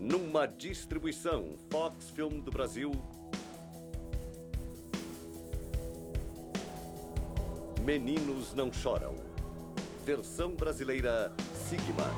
Numa distribuição Fox Film do Brasil, Meninos Não Choram. Versão brasileira Sigma.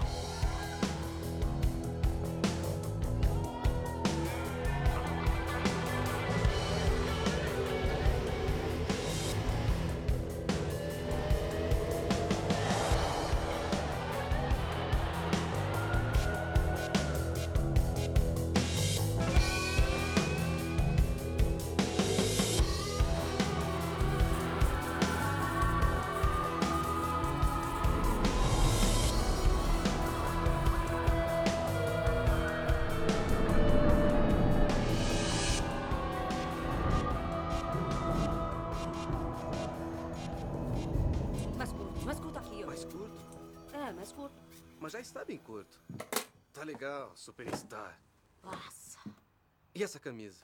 Mas já está bem curto. Tá legal, Superstar. Nossa. E essa camisa?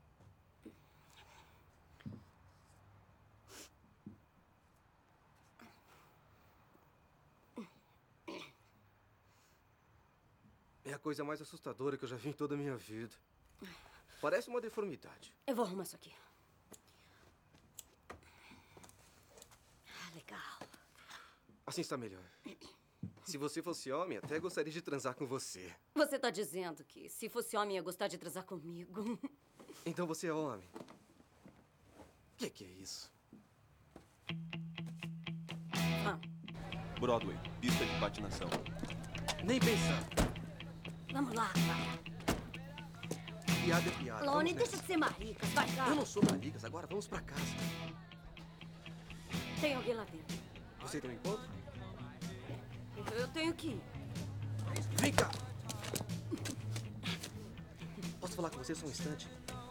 É a coisa mais assustadora que eu já vi em toda a minha vida. Parece uma deformidade. Eu vou arrumar isso aqui. Legal. Assim está melhor. Se você fosse homem, até gostaria de transar com você. Você tá dizendo que se fosse homem ia gostar de transar comigo. Então você é homem. O que é isso? Broadway, pista de patinação. Nem pensar. Vamos lá, cara. Piada é piada. Lone, deixa de ser maricas. Vai, cara. Eu não sou maricas. Agora vamos pra casa. Tem alguém lá dentro. Você tem um encontro? Eu tenho que ir. Vem cá! Posso falar com você só um instante?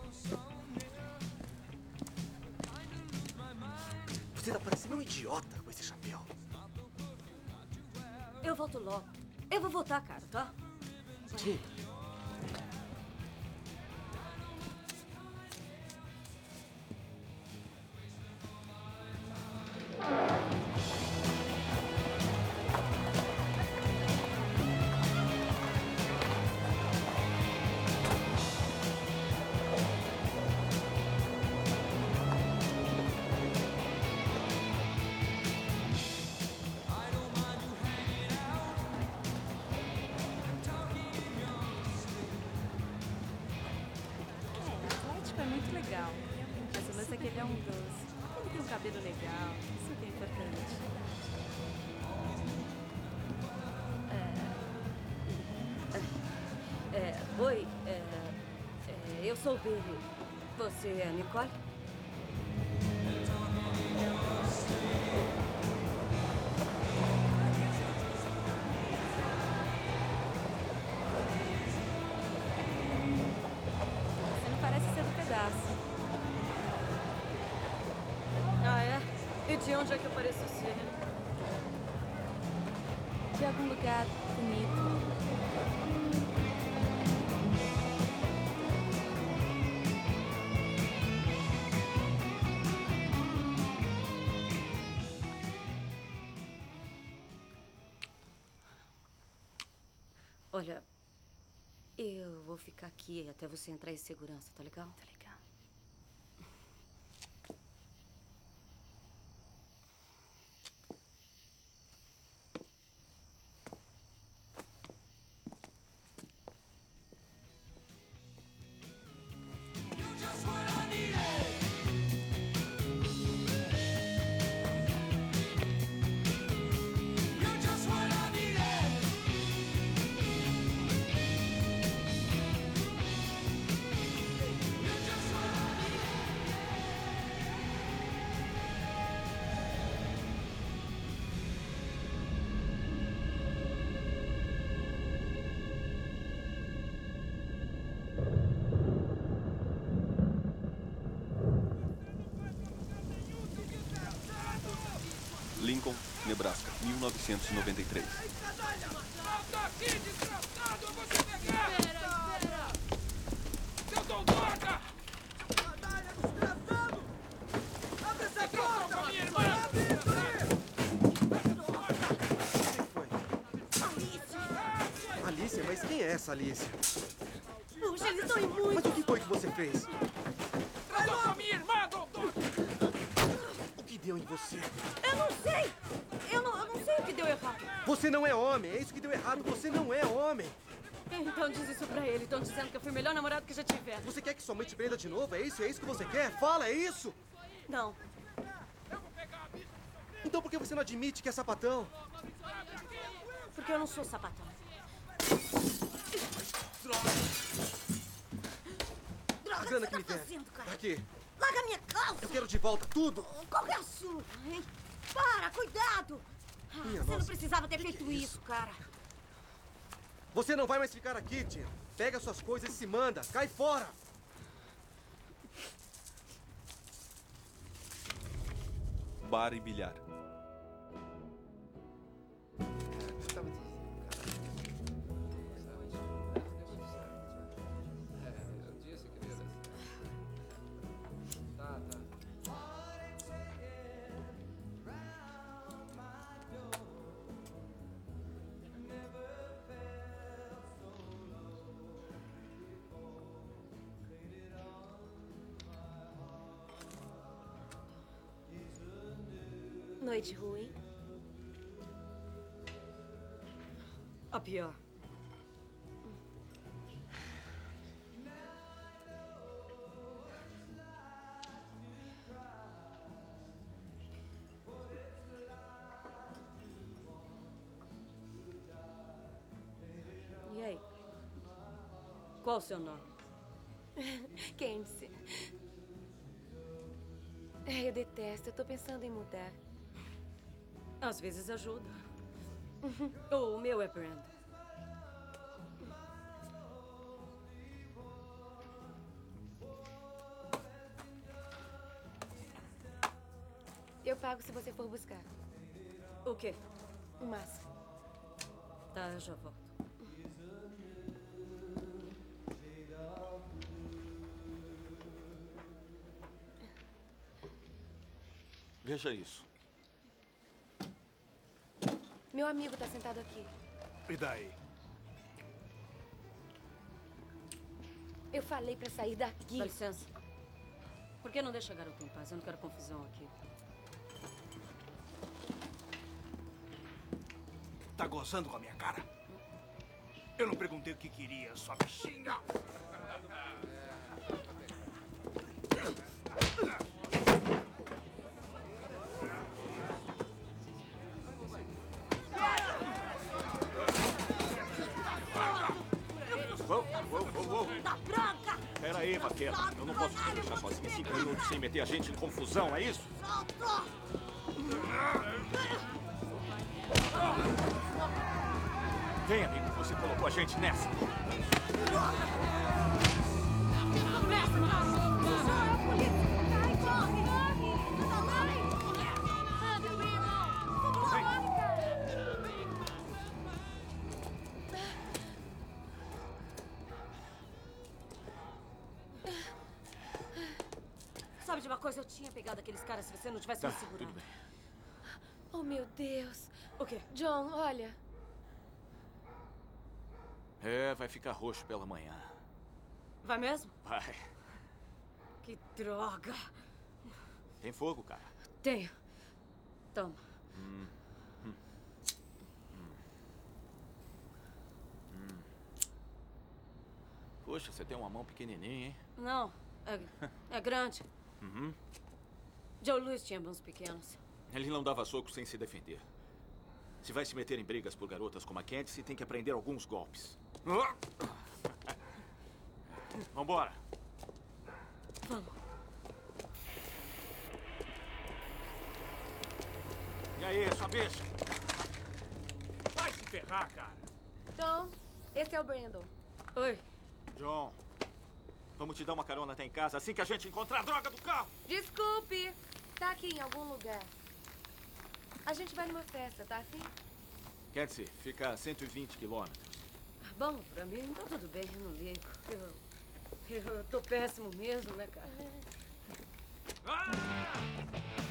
Você tá parecendo um idiota com esse chapéu. Eu volto logo. Eu vou voltar, cara, tá? Sim. Mas o lance é que ele é um doce. Ele tem um cabelo legal. Isso que é importante. Oi, eu sou o Billy. Você é a Nicole? Você não parece ser do pedaço. Ah, é? E de onde é que eu pareço ser? De algum lugar bonito. Olha, eu vou ficar aqui até você entrar em segurança, tá legal? Tá legal. Lincoln, Nebraska, 1993. Volta aqui, desgraçado! Eu vou te pegar! Espera! Seu Dondoca! Canalha, desgraçado! Abre essa porta! Minha irmã! Abre isso aí! Ali. Alicia? Mas quem é essa Alicia? Puxa, eles estão em Mas muito. o que foi que você fez? Tratou com a minha irmã, doutor! O que deu em você? Eu não sei. Eu não sei o que deu errado. Você não é homem, é isso que deu errado. Você não é homem. Então diz isso pra ele. Estão dizendo que eu fui o melhor namorado que já tiveram. Você quer que sua mãe te prenda de novo? É isso? É isso que você quer? Fala, é isso? Não. Então por que você não admite que é sapatão? Porque eu não sou sapatão. A grana que me der. Aqui. Larga minha calça. Eu quero de volta tudo. Qual que é a sua, hein? Para, cuidado. Minha Você não nossa. precisava ter feito que é isso, cara. Você não vai mais ficar aqui, tia. Pega suas coisas e se manda. Cai fora. Bar e bilhar. Noite ruim? A pior. E aí? Qual o seu nome? Candice. Eu detesto. Eu tô pensando em mudar. Às vezes ajuda. O meu é Brandon. Eu pago se você for buscar. O quê? Um maço. Tá, eu já volto. Veja isso. Meu amigo tá sentado aqui. E daí? Eu falei pra sair daqui. Dá licença. Por que não deixa a garota em paz? Eu não quero confusão aqui. Tá gozando com a minha cara? Eu não perguntei o que queria, sua bichinha. Uou. Da branca! Pera aí, vaqueira. Eu não posso te deixar sozinha 5 minutos sem meter a gente em confusão, é isso? Solta! Vem, amigo. Você colocou a gente nessa. Começa, não! Chora, polícia! Cai, corre! Anda lá! Anda, meu irmão! Vamos lá! Sabe de uma coisa? Eu tinha pegado aqueles caras se você não tivesse me segurado. Tudo bem. Oh, meu Deus. O quê? John, olha. É, vai ficar roxo pela manhã. Vai mesmo? Vai. Que droga! Tem fogo, cara. Tenho. Toma. Poxa, você tem uma mão pequenininha, hein? Não, é grande. Uhum. Joe Louis tinha mãos pequenas. Ele não dava soco sem se defender. Se vai se meter em brigas por garotas como a Candice, tem que aprender alguns golpes. Vambora. Vamos. E aí, sua bicha? Vai se ferrar, cara. John, esse é o Brandon. Oi. John, vamos te dar uma carona até em casa assim que a gente encontrar a droga do carro. Desculpe. Tá aqui em algum lugar. A gente vai numa festa, tá assim? Candice, fica a 120 quilômetros. Bom, pra mim tá tudo bem, eu não ligo. Eu tô péssimo mesmo, né, cara?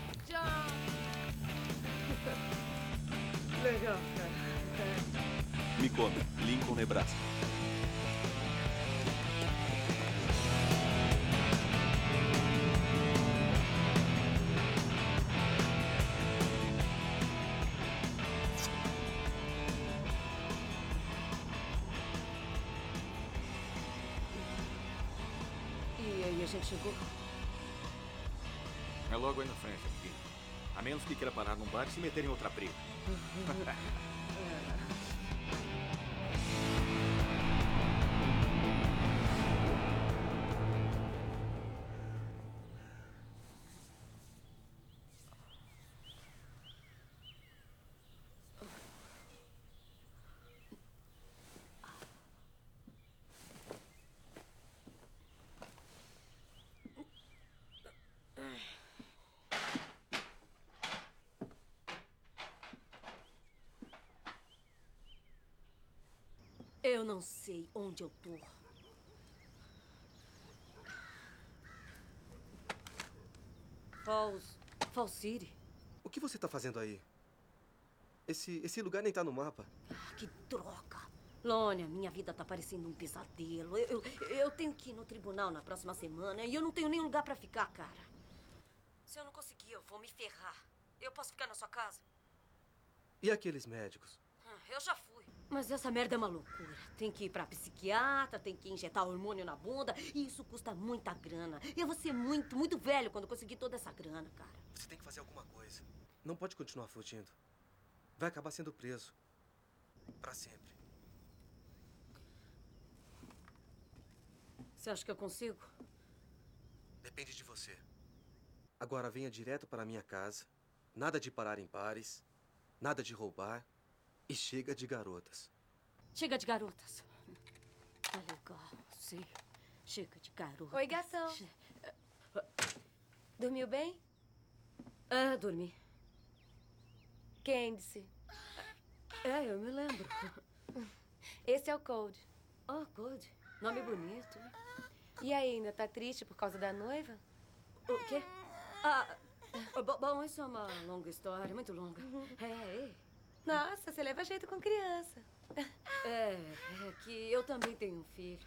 John. Legal, cara. Me conta, Lincoln, Nebraska. E aí a gente chegou? É logo aí na frente, aqui. A menos que queira parar num bar e se meter em outra briga. Eu não sei onde eu tô. Falls City? O que você tá fazendo aí? Esse lugar nem tá no mapa. Ah, que droga. Lônia, minha vida tá parecendo um pesadelo. Eu tenho que ir no tribunal na próxima semana e eu não tenho nem lugar pra ficar, cara. Se eu não conseguir, eu vou me ferrar. Eu posso ficar na sua casa? E aqueles médicos? Eu já fui. Mas essa merda é uma loucura. Tem que ir pra psiquiatra, tem que injetar hormônio na bunda. E isso custa muita grana. Eu vou ser muito, muito velho quando conseguir toda essa grana, cara. Você tem que fazer alguma coisa. Não pode continuar fugindo. Vai acabar sendo preso. Pra sempre. Você acha que eu consigo? Depende de você. Agora venha direto para a minha casa. Nada de parar em bares. Nada de roubar. E chega de garotas. Chega de garotas. Tá legal, sim. Chega de garotas. Oi, gatão. Dormiu bem? Dormi. Candice. Eu me lembro. Esse é o Cold. Oh, Cold. Nome bonito. E aí, ainda tá triste por causa da noiva? O quê? Bom, isso é uma longa história, muito longa. Nossa, você leva jeito com criança. É que eu também tenho um filho.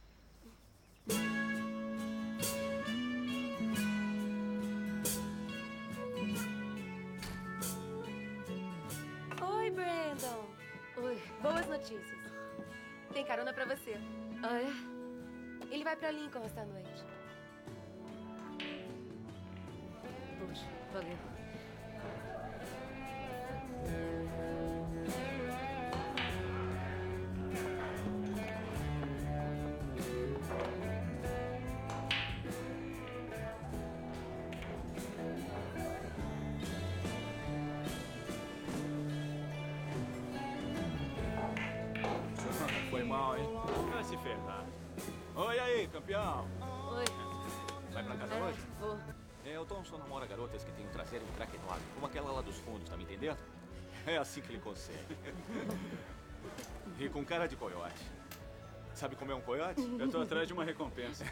Oi, Brandon. Oi. Boas notícias. Tem carona pra você. Ah, é? Ele vai pra Lincoln esta noite. Poxa, valeu. Foi mal, hein? Vai se ferrar. Oi aí, campeão. Oi. Vai pra casa hoje? Vou. O Tom só namora garotas que têm um traseiro encraquenado, como aquela lá dos fundos, tá me entendendo? É assim que ele consegue. E com cara de coiote. Sabe como é um coiote? Eu tô atrás de uma recompensa.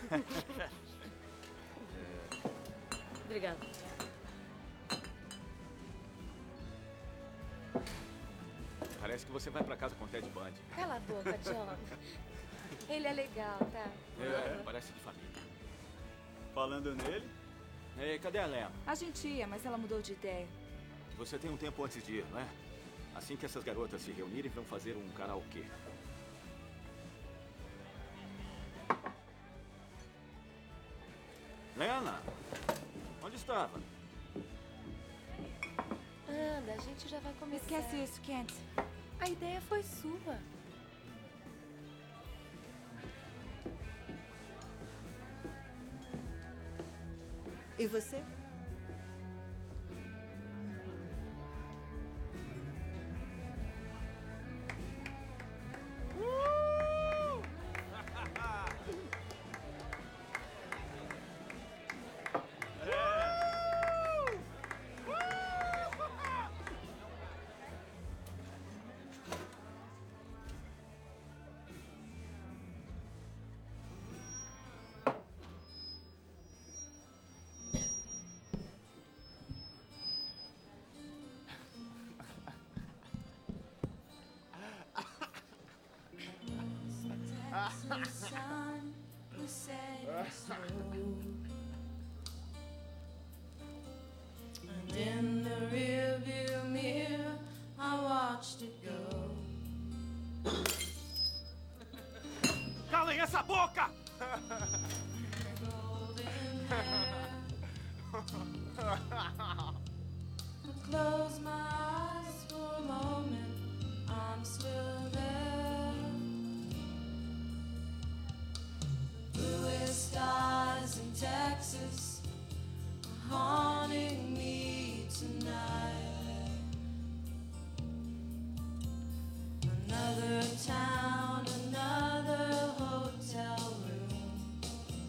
Obrigada. Parece que você vai pra casa com o Ted Bundy. Cala a boca, John. Ele é legal, tá? Parece de família. Falando nele? Cadê a Lena? A gente ia, mas ela mudou de ideia. Você tem um tempo antes de ir, não é? Assim que essas garotas se reunirem, vão fazer um karaokê. Lena! Onde estava? Anda, a gente já vai começar. Esquece isso, Kent. A ideia foi sua. E você? sun was setting slow, and in the rearview mirror I watched it go. Calem essa boca! I close my eyes for a moment, I'm still there. Bluest skies in Texas are haunting me tonight. Another town, another hotel room,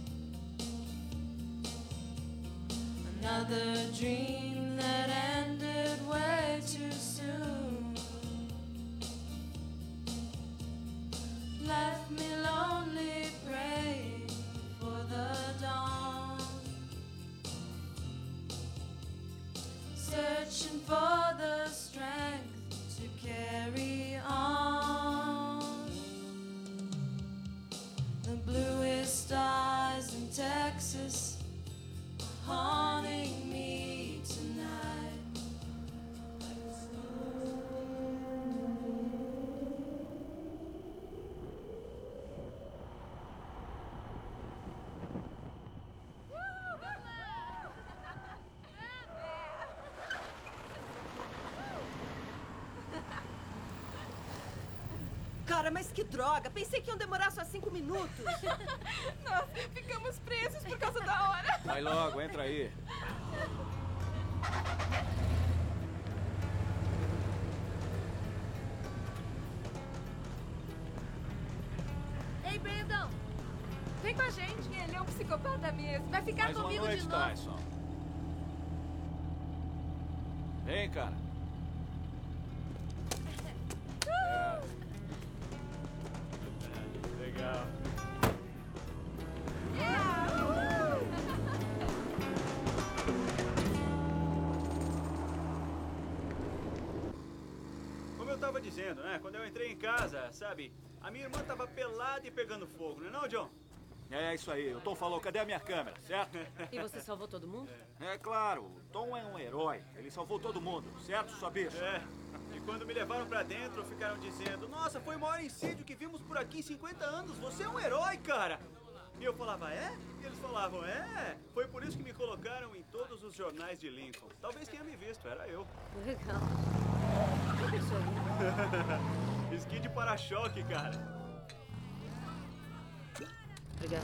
another dream that ended way too soon. Left me lonely, praying for the dawn, searching for the strength to carry on. The bluest eyes in Texas are haunting me tonight. Cara, mas que droga! Pensei que iam demorar só 5 minutos. Nós ficamos presos por causa da hora. Vai logo, entra aí. Ei, Brandon! Vem com a gente. Ele é um psicopata mesmo. Vai ficar Mais uma comigo noite, de novo. Tyson. Vem, cara. Legal. Como eu tava dizendo, né? Quando eu entrei em casa, sabe? A minha irmã tava pelada e pegando fogo, não é não, John? É isso aí. O Tom falou, cadê a minha câmera, certo? E você salvou todo mundo? É claro, o Tom é um herói. Ele salvou todo mundo, certo, sua bicha? É. E quando me levaram pra dentro, ficaram dizendo: nossa, foi o maior incêndio que vimos por aqui em 50 anos. Você é um herói, cara. E eu falava: é? E eles falavam: é. Foi por isso que me colocaram em todos os jornais de Lincoln. Talvez tenha me visto, era eu. Legal. O que é isso aí? Esqui de para-choque, cara. Obrigada.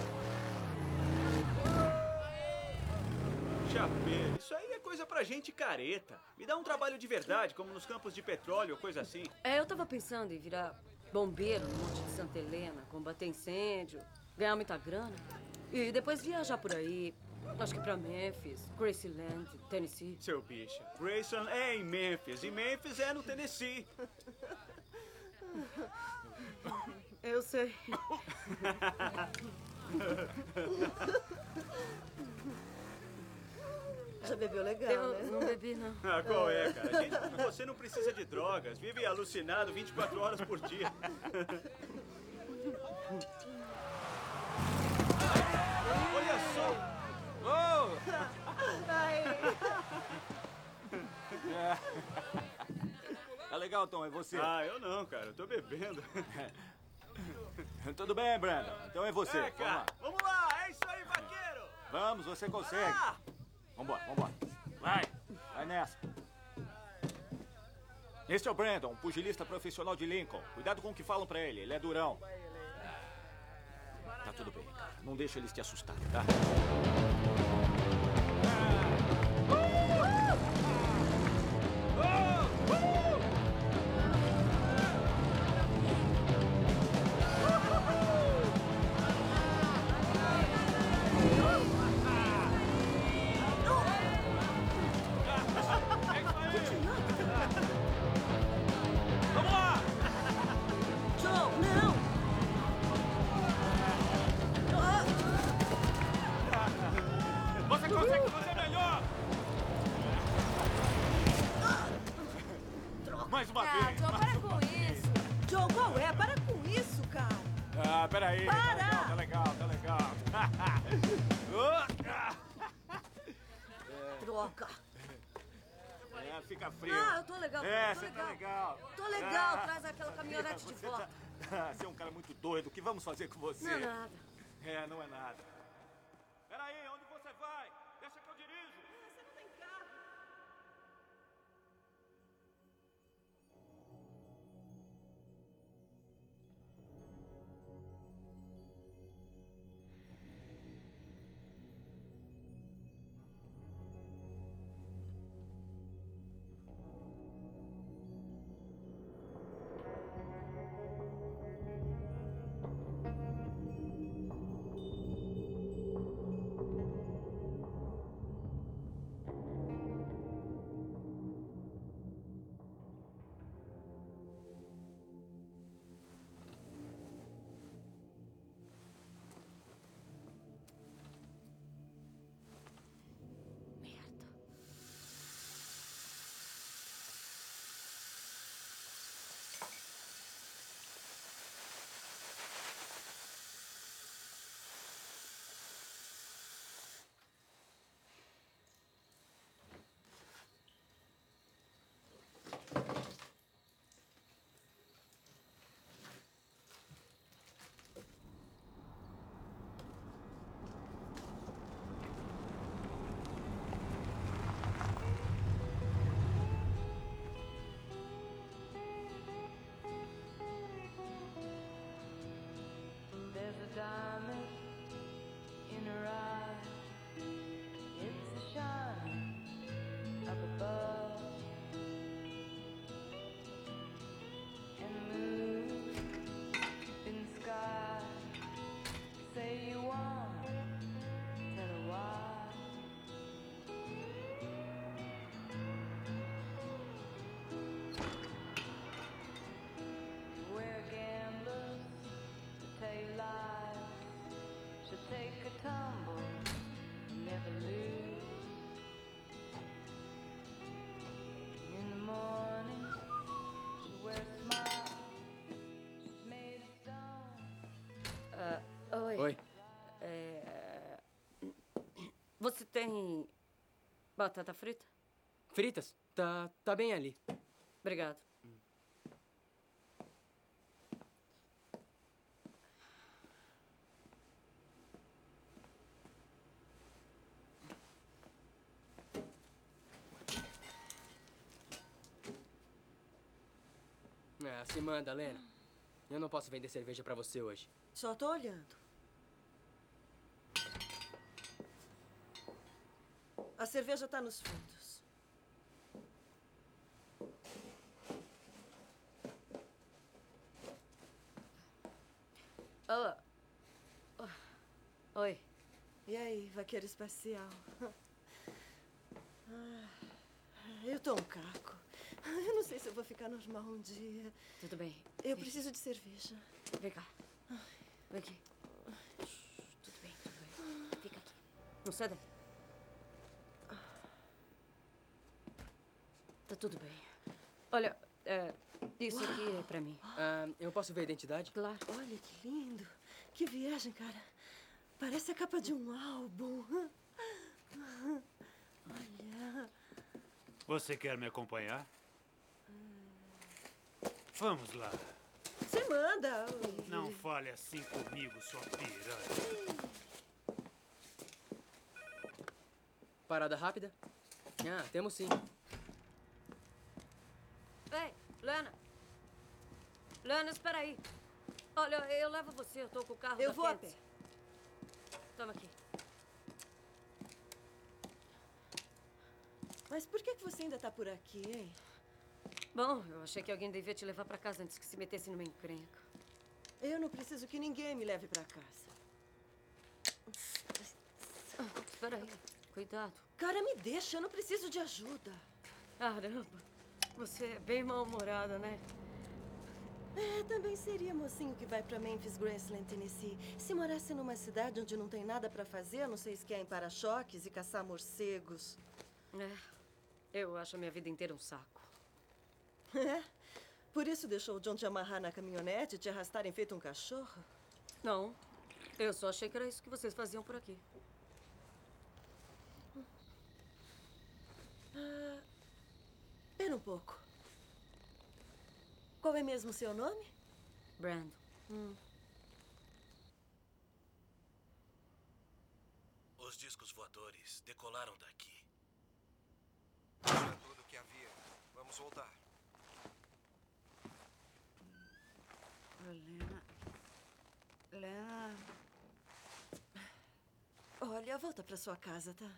Chapéu, isso aí é coisa pra gente careta. Me dá um trabalho de verdade, como nos campos de petróleo ou coisa assim. Eu tava pensando em virar bombeiro no Monte de Santa Helena, combater incêndio, ganhar muita grana e depois viajar por aí. Acho que pra Memphis, Graceland, Tennessee. Seu bicha, Grayson é em Memphis e Memphis é no Tennessee. Eu sei. Já bebeu legal, Eu né? não bebi, não. Ah, qual é, cara? Gente como você não precisa de drogas. Vive alucinado 24 horas por dia. Olha só! Tá legal, Tom, é você? Ah, eu não, cara. Eu tô bebendo. Tudo bem, Brandon. Então é você. É, cara. Vamos lá! É isso aí, vaqueiro! Vamos, você consegue. Vambora, vambora. Vai nessa. Este é o Brandon, um pugilista profissional de Lincoln. Cuidado com o que falam pra ele, ele é durão. Tá tudo bem, cara. Não deixa eles te assustarem, tá? Vamos lá! John, não! Ah, peraí. Para! Tá legal. Droga. Fica frio. Ah, eu tô legal. É, tô você legal. tá legal. Tô legal, traz aquela caminhonete de volta. Você é um cara muito doido. O que vamos fazer com você? Não é nada. Não é nada. Peraí, onde você vai? Deixa que eu dirijo. Você não tem carro. There's a diamond in her eye. It's a shining up above. And the moon in the sky. Say you want, tell her why. We're gamblers, tell lies, should take a tumble, never lose. In the morning, she wears a smile, she's made of stone. Oi. Oi. Você tem batata frita? Fritas? Tá bem ali. Obrigado. Se manda, Lena. Eu não posso vender cerveja pra você hoje. Só tô olhando. A cerveja tá nos fundos. Oi. E aí, vaqueiro espacial? Eu tô um caco. Eu não sei se eu vou ficar normal um dia. Tudo bem. Eu preciso de cerveja. Vem cá. Vem aqui. Tudo bem. Fica aqui. Não sai daí. Tá tudo bem. Olha, isso aqui é pra mim. Eu posso ver a identidade? Claro. Olha que lindo. Que viagem, cara. Parece a capa de um álbum. Olha. Você quer me acompanhar? Vamos lá. Você manda. Não fale assim comigo, sua piranha. Parada rápida? Temos sim. Ei, Lena. Lena, espera aí. Olha, eu levo você. Eu tô com o carro Eu da vou a Kenzie. pé. Toma aqui. Mas por que você ainda tá por aqui, hein? Bom, eu achei que alguém devia te levar pra casa antes que se metesse numa encrenca. Eu não preciso que ninguém me leve pra casa. Espera aí. Cuidado. Cara, me deixa. Eu não preciso de ajuda. Caramba. Você é bem mal-humorada, né? Também seria mocinho que vai pra Memphis, Graceland, Tennessee. Se morasse numa cidade onde não tem nada pra fazer, a não ser esquiar em para-choques e caçar morcegos. Eu acho a minha vida inteira um saco. Por isso deixou o John te amarrar na caminhonete e te arrastarem feito um cachorro? Não. Eu só achei que era isso que vocês faziam por aqui. Espera um pouco. Qual é mesmo o seu nome? Brandon. Os discos voadores decolaram daqui. Era tudo o que havia. Vamos voltar. Lena. Olha, volta pra sua casa, tá?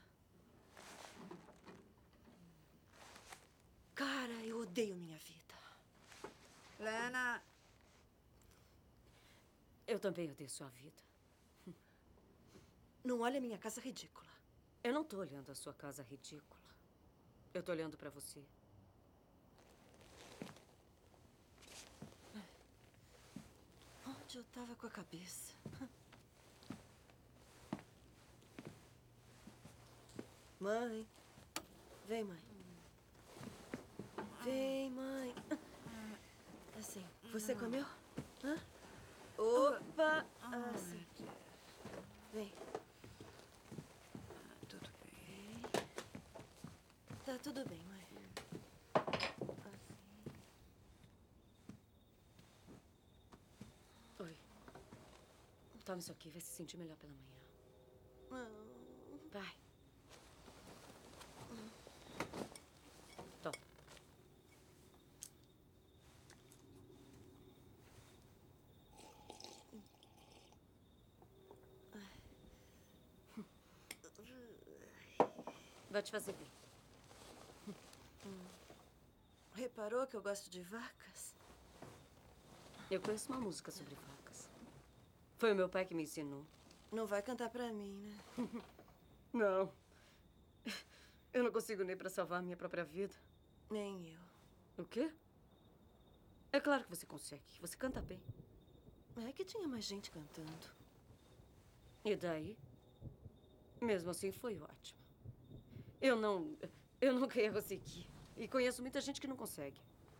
Cara, eu odeio minha vida. Lena. Eu também odeio sua vida. Não olha minha casa ridícula. Eu não tô olhando a sua casa ridícula. Eu tô olhando pra você. Onde eu tava com a cabeça? Mãe. Vem, mãe. Vem, mãe. Assim, você comeu? Hã? Opa! Assim. Vem. Tudo bem. Tá tudo bem, mãe. Oi. Toma isso aqui, vai se sentir melhor pela manhã. Vai. Toma. Vai te fazer bem. Reparou que eu gosto de vacas? Eu conheço uma música sobre vacas. Foi o meu pai que me ensinou. Não vai cantar pra mim, né? Não. Eu não consigo nem pra salvar a minha própria vida. Nem eu. O quê? É claro que você consegue. Você canta bem. É que tinha mais gente cantando. E daí? Mesmo assim, foi ótimo. Eu nunca ia conseguir. E conheço muita gente que não consegue.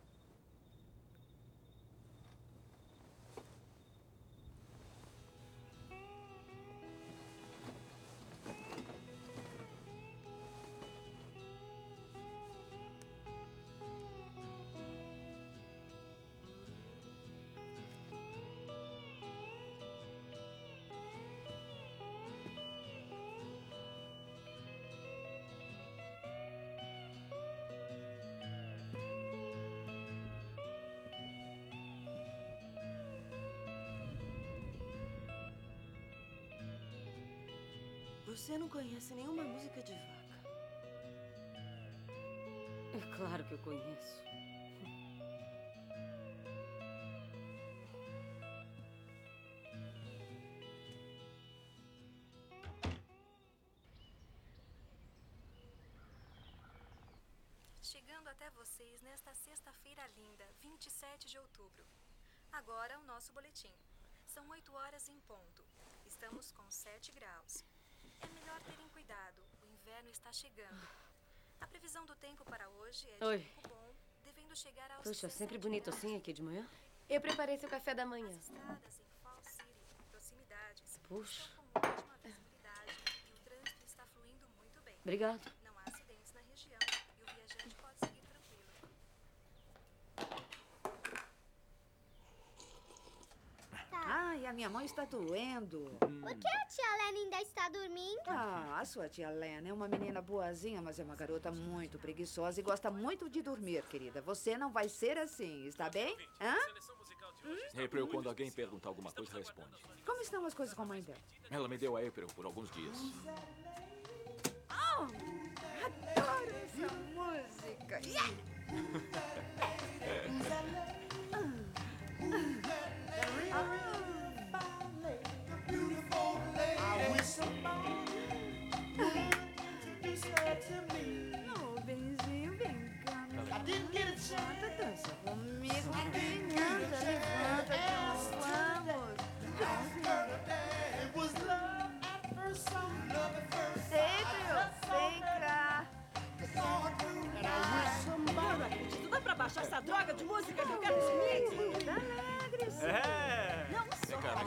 Você não conhece nenhuma música de vaca. É claro que eu conheço. Chegando até vocês nesta sexta-feira linda, 27 de outubro. Agora o nosso boletim. São 8 horas em ponto. Estamos com 7 graus. É melhor terem cuidado. O inverno está chegando. A previsão do tempo para hoje é de Oi. tempo bom, devendo chegar aos Puxa, 17 sempre bonito graus. assim aqui de manhã. Eu preparei seu café da manhã. As estradas em Falls City e proximidades Puxa. estão com ótima visibilidade e o trânsito está fluindo muito bem. Obrigado. Não há acidentes na região e o viajante pode seguir tranquilo. Ai, a minha mão está doendo. Por que a tia Lena ainda está dormindo? Ah, a sua tia Lena é uma menina boazinha, mas é uma garota muito preguiçosa e gosta muito de dormir, querida. Você não vai ser assim, está bem? Hã? April, quando alguém perguntar alguma coisa, responde. Como estão as coisas com a mãe dela? Ela me deu a April por alguns dias. Oh, adoro essa música. Não, benzinho, vem cá. Levanta, dança comigo. Levanta, levanta, vamos. April, vem cá. Eu não acredito. Vai pra baixo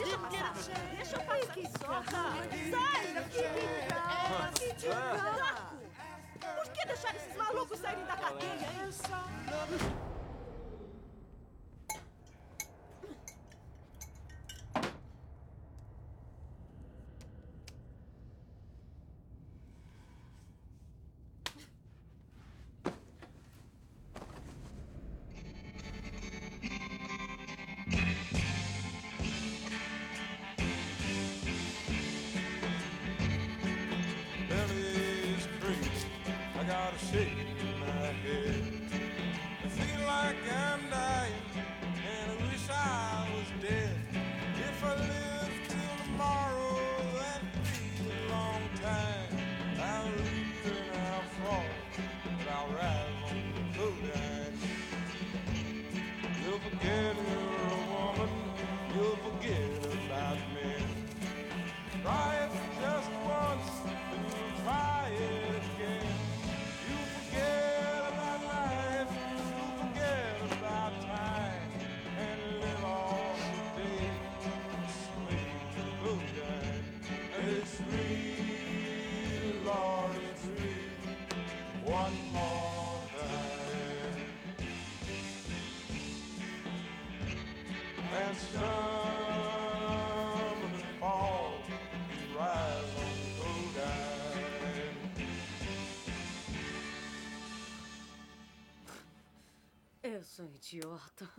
Deixa eu passar. Deixa eu passar. Que Sai daqui. Por que deixar esses malucos saírem da cadeia, hein? Belly's crazy. I got a shake in my head. I feel like I'm dying, and I wish I was dead. If I live till tomorrow, that'd be a long time. I'll leave and I'll fall, but I'll rise on the clothesline. You'll forget you're a woman, you'll forget about me. Try it just once, and you'll try it again. You forget about life, you forget about time, and live all the day, slave to the clothesline. And it's sweet, Lord, it's sweet, one more time. And summer and fall, you rise on the clothesline. Eu sou idiota.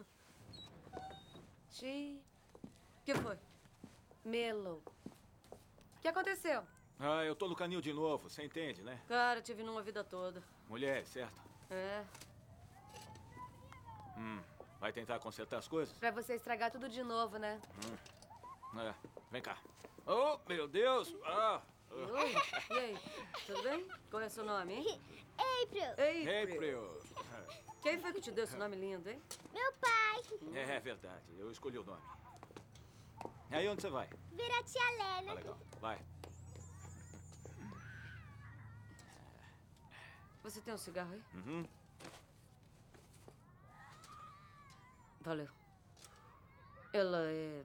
Gi, o que foi? Melo. O que aconteceu? Ah, eu tô no canil de novo, você entende, né? Cara, tive numa vida toda. Mulher, certo? É. Vai tentar consertar as coisas? Pra você estragar tudo de novo, né? É, vem cá. Oh, meu Deus! Ah! Oi, e aí? Tudo bem? Qual é seu nome, hein? April. April. Quem foi que te deu esse nome lindo, hein? Meu pai. É verdade, eu escolhi o nome. E aí, onde você vai? Ver a tia Lena. Tá legal, vai. Você tem um cigarro aí? Uhum. Valeu. Ela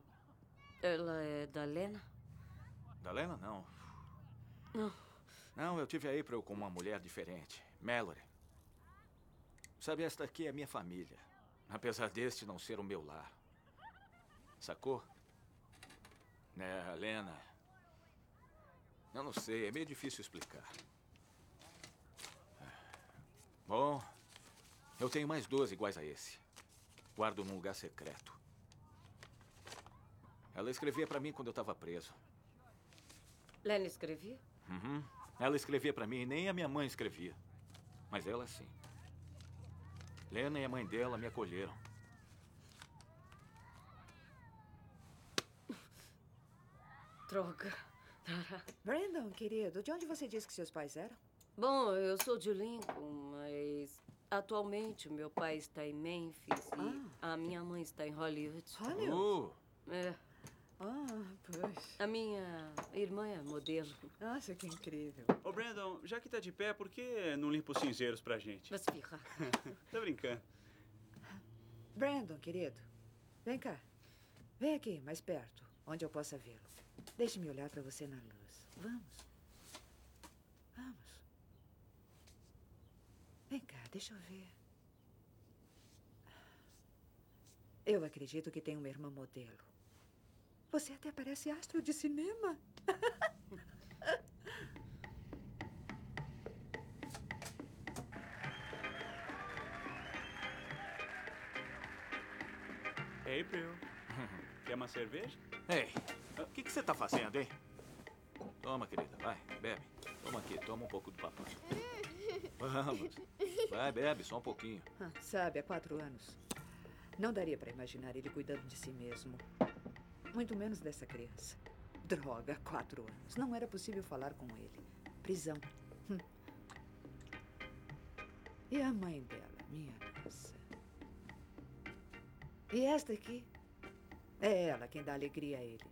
é da Lena? Da Lena, não. Não. Não, eu tive a April com uma mulher diferente. Mallory. Sabe, esta aqui é minha família. Apesar deste não ser o meu lar. Sacou? É, a Lena... Eu não sei, é meio difícil explicar. Bom, eu tenho mais 12 iguais a esse. Guardo num lugar secreto. Ela escrevia pra mim quando eu estava preso. Lena escrevia? Uhum. Ela escrevia pra mim e nem a minha mãe escrevia. Mas ela sim. Lena e a mãe dela me acolheram. Droga. Brandon, querido, de onde você disse que seus pais eram? Bom, eu sou de Lincoln, mas atualmente meu pai está em Memphis e a minha mãe está em Hollywood. Hollywood? É. Ah, pois. A minha irmã é modelo. Nossa, que incrível. Ô, Brandon, já que tá de pé, por que não limpa os cinzeiros pra gente? Mas fica. Tá brincando. Brandon, querido, vem cá. Vem aqui, mais perto, onde eu possa vê-lo. Deixe-me olhar pra você na luz. Vamos. Vamos. Vem cá, deixa eu ver. Eu acredito que tem uma irmã modelo. Você até parece astro de cinema. April, quer uma cerveja? Ei, o que você tá fazendo, hein? Toma, querida, vai, bebe. Toma aqui, toma um pouco do papai. Vamos. Vai, bebe, só um pouquinho. Sabe, há 4 anos, não daria pra imaginar ele cuidando de si mesmo. Muito menos dessa criança. Droga, 4 anos. Não era possível falar com ele. Prisão. E a mãe dela, minha nossa. E esta aqui? É ela quem dá alegria a ele.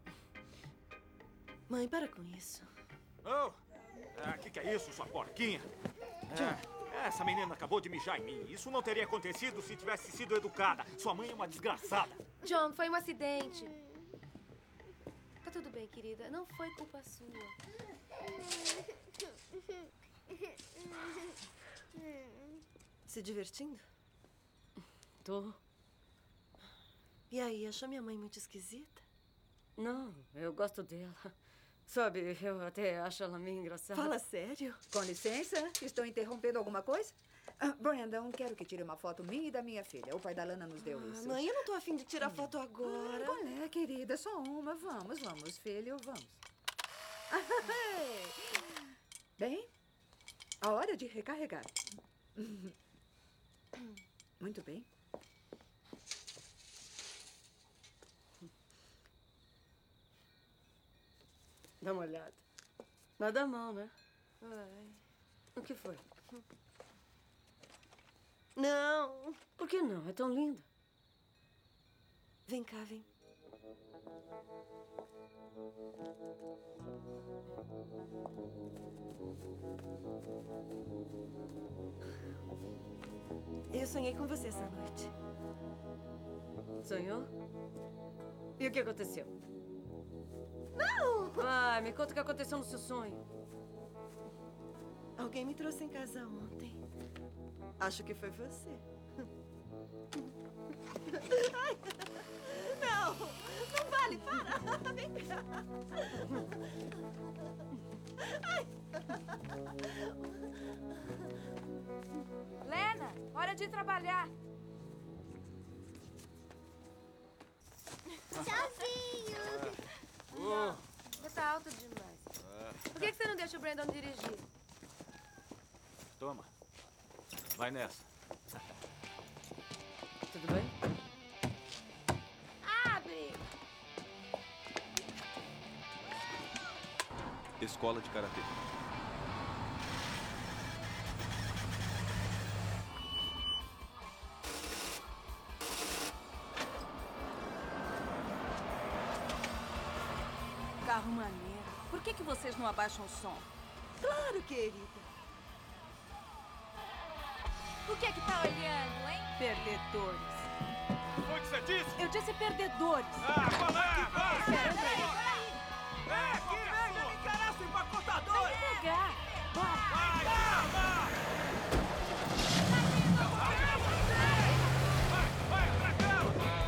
Mãe, para com isso. Oh! Que é isso, sua porquinha? Essa menina acabou de mijar em mim. Isso não teria acontecido se tivesse sido educada. Sua mãe é uma desgraçada. John, foi um acidente. Tá tudo bem, querida. Não foi culpa sua. Se divertindo? Tô. E aí, achou minha mãe muito esquisita? Não, eu gosto dela. Sabe, eu até acho ela meio engraçada. Fala sério? Com licença, estou interrompendo alguma coisa? Brandon, quero que tire uma foto minha e da minha filha. O pai da Lana nos deu isso. Mãe, eu não tô afim de tirar foto agora. Qual é, querida? Só uma. Vamos, filho, vamos. Bem, a hora de recarregar. Muito bem. Dá uma olhada. Nada mal, né? Ai. O que foi? Não. Por que não? É tão linda. Vem cá, vem. Eu sonhei com você essa noite. Sonhou? E o que aconteceu? Não! Vai, me conta o que aconteceu no seu sonho. Alguém me trouxe em casa ontem. Acho que foi você. Ai, não! Não vale, para! Vem cá! Ai. Lena, hora de trabalhar. Tchauzinho! Não, já tá alto demais. Por que você não deixa o Brandon dirigir? Toma. Vai nessa. Tudo bem? Abre! Escola de Karatê. Carro maneiro. Por que vocês não abaixam o som? Claro, querida. O que tá olhando, hein? Perdedores. Foi o que você disse? Eu disse perdedores. Ah, qual é? Vai! Peraí. Vem aqui, venha me encarar, seu empacotador! Vem pegar. Bora. Vai, calma! Vai, pra cá!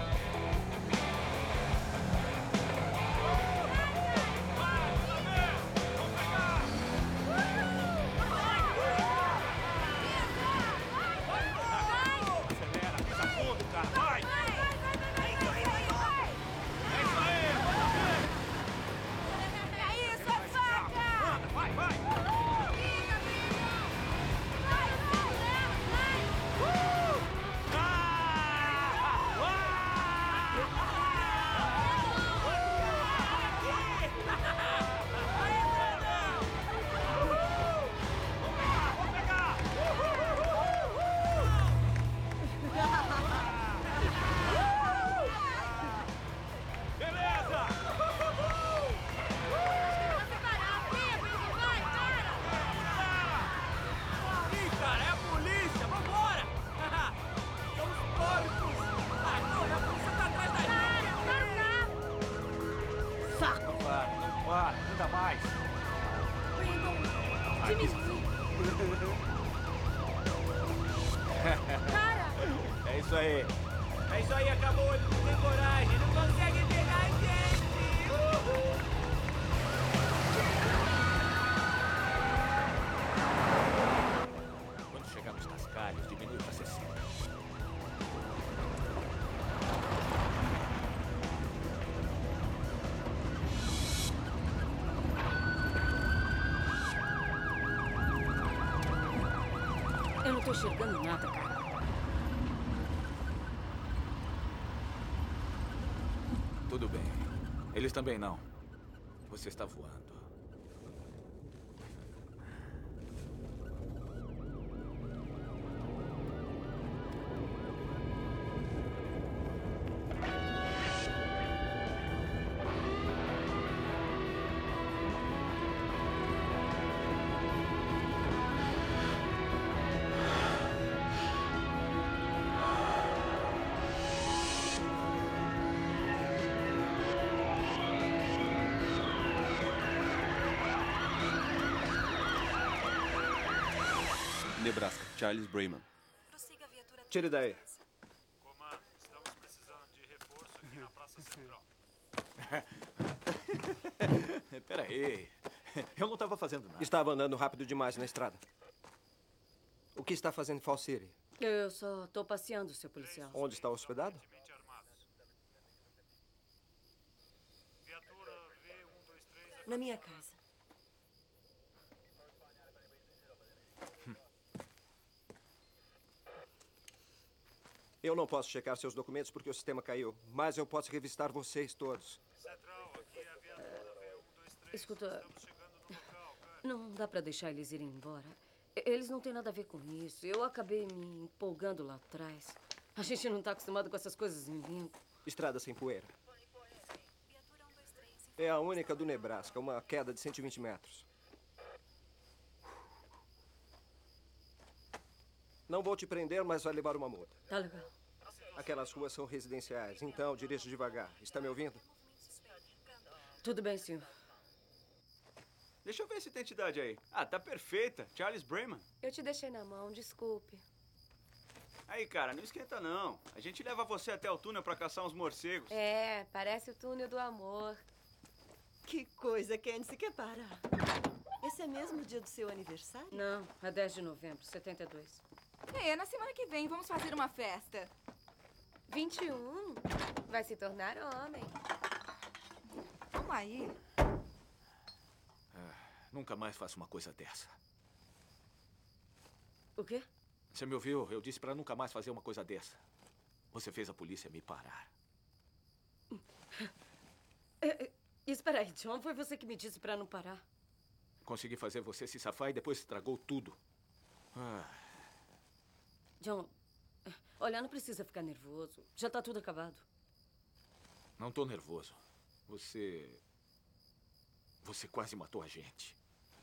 Ainda mais. Cara! É isso aí. É isso aí, acabou. Ele não tem coragem. Não consegue pegar a gente. Quando chegar nos cascalhos, diminui para 60. Eu não tô enxergando nada, cara. Tudo bem. Eles também não. Você está voando. Nebraska, Charles Brayman. Tire daí. Comando, estamos precisando de reforço aqui na Praça Central. Peraí. Eu não estava fazendo nada. Estava andando rápido demais na estrada. O que está fazendo em Fall City? Eu só tô passeando, seu policial. Onde está hospedado? Na minha casa. Eu não posso checar seus documentos porque o sistema caiu, mas eu posso revistar vocês todos. Escuta, não dá pra deixar eles irem embora. Eles não têm nada a ver com isso. Eu acabei me empolgando lá atrás. A gente não tá acostumado com essas coisas em limpo. Estrada sem poeira. É a única do Nebraska, uma queda de 120 metros. Não vou te prender, mas vai levar uma multa. Tá legal. Aquelas ruas são residenciais, então dirija devagar. Está me ouvindo? Tudo bem, senhor. Deixa eu ver essa identidade aí. Ah, tá perfeita. Charles Brayman. Eu te deixei na mão, desculpe. Aí, cara, não esquenta não. A gente leva você até o túnel pra caçar uns morcegos. É, parece o túnel do amor. Que coisa, Candice, que para. Esse é mesmo o dia do seu aniversário? Não, é 10 de novembro, 72. É, na semana que vem vamos fazer uma festa. 21? Vai se tornar homem. Vamos aí. Nunca mais faço uma coisa dessa. O quê? Você me ouviu? Eu disse para nunca mais fazer uma coisa dessa. Você fez a polícia me parar. Espera aí, John. Foi você que me disse para não parar. Consegui fazer você se safar e depois estragou tudo. John, olha, não precisa ficar nervoso. Já tá tudo acabado. Não tô nervoso. Você quase matou a gente.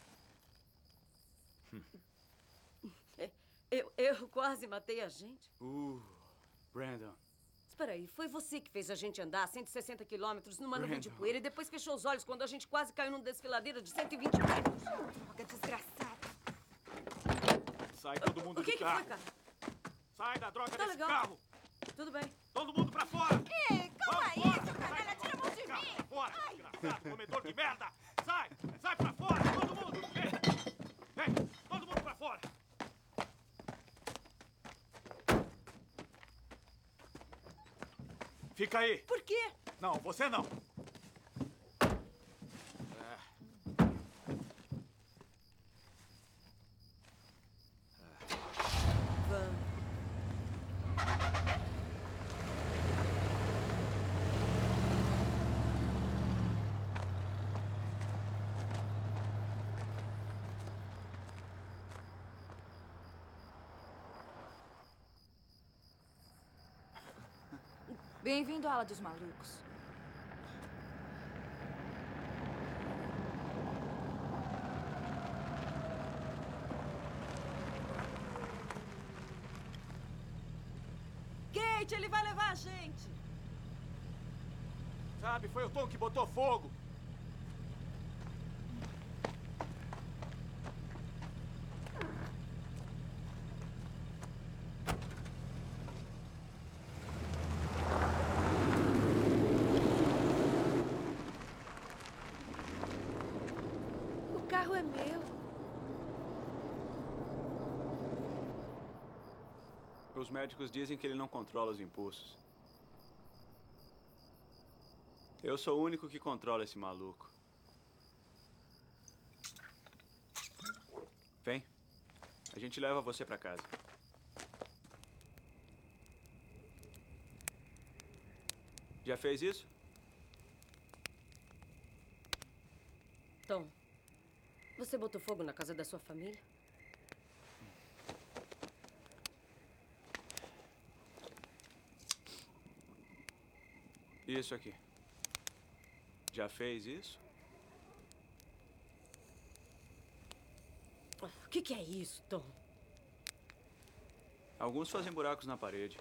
Eu quase matei a gente? Brandon. Espera aí, foi você que fez a gente andar 160 quilômetros numa nuvem de poeira e depois fechou os olhos quando a gente quase caiu num desfiladeiro de 120 metros. Droga desgraçada. Sai todo mundo O que do carro. foi, cara? Sai da droga Tá desse legal. carro. Tudo bem. Todo mundo pra fora. Ei, calma aí, seu canalha, tira a mão de mim. Pra fora, desgraçado, comedor de merda. Sai pra fora, todo mundo. Vem, todo mundo pra fora. Fica aí. Por quê? Não, você não. Vamos. Bem-vindo à ala dos malucos. Kate, ele vai levar a gente. Sabe, foi o Tom que botou fogo. O carro é meu. Os médicos dizem que ele não controla os impulsos. Eu sou o único que controla esse maluco. Vem. A gente leva você pra casa. Já fez isso? Tom, você botou fogo na casa da sua família? Isso aqui. Já fez isso? O que é isso, Tom? Alguns fazem buracos na parede.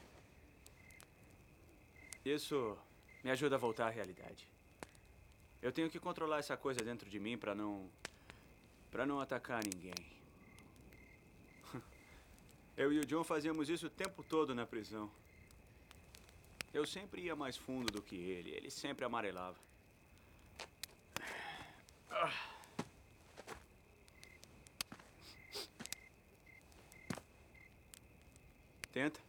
Isso me ajuda a voltar à realidade. Eu tenho que controlar essa coisa dentro de mim pra não atacar ninguém. Eu e o John fazíamos isso o tempo todo na prisão. Eu sempre ia mais fundo do que ele. Ele sempre amarelava. Tenta.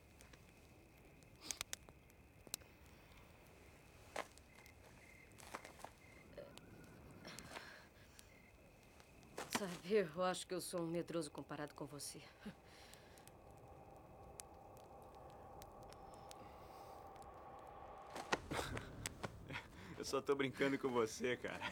Sabe, eu acho que eu sou um medroso comparado com você. Eu só tô brincando com você, cara.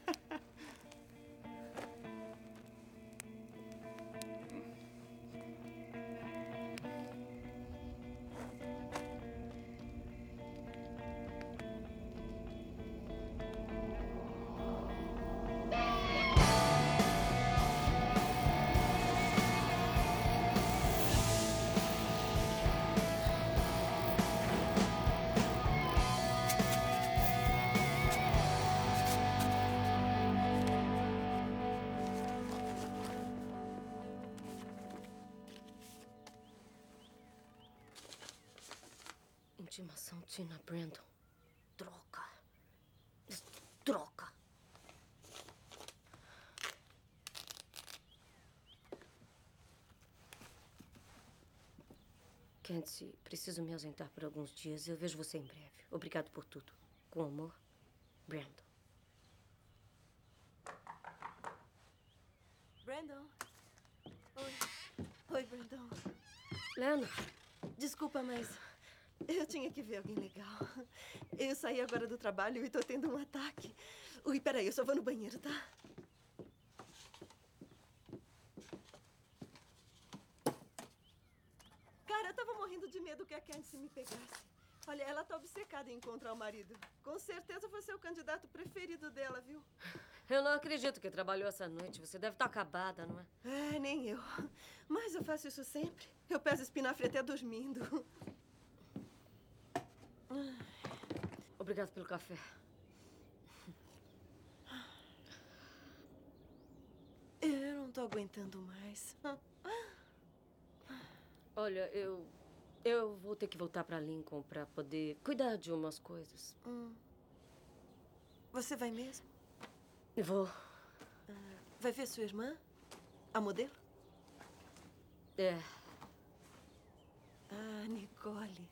Intimação Tina Brandon. Droga. Droga. Candice, preciso me ausentar por alguns dias. Eu vejo você em breve. Obrigado por tudo. Com amor, Brandon. Brandon. Oi. Oi, Brandon. Lena. Desculpa, mas eu tinha que ver alguém legal. Eu saí agora do trabalho e tô tendo um ataque. Ui, peraí, eu só vou no banheiro, tá? Cara, eu tava morrendo de medo que a Candice me pegasse. Olha, ela tá obcecada em encontrar o marido. Com certeza você é o candidato preferido dela, viu? Eu não acredito que trabalhou essa noite. Você deve estar acabada, não é? É, nem eu. Mas eu faço isso sempre. Eu peço espinafre até dormindo. Obrigado pelo café. Eu não tô aguentando mais. Olha, eu vou ter que voltar para Lincoln para poder cuidar de umas coisas. Você vai mesmo? Vou. Vai ver sua irmã? A modelo? É. Ah, Nicole.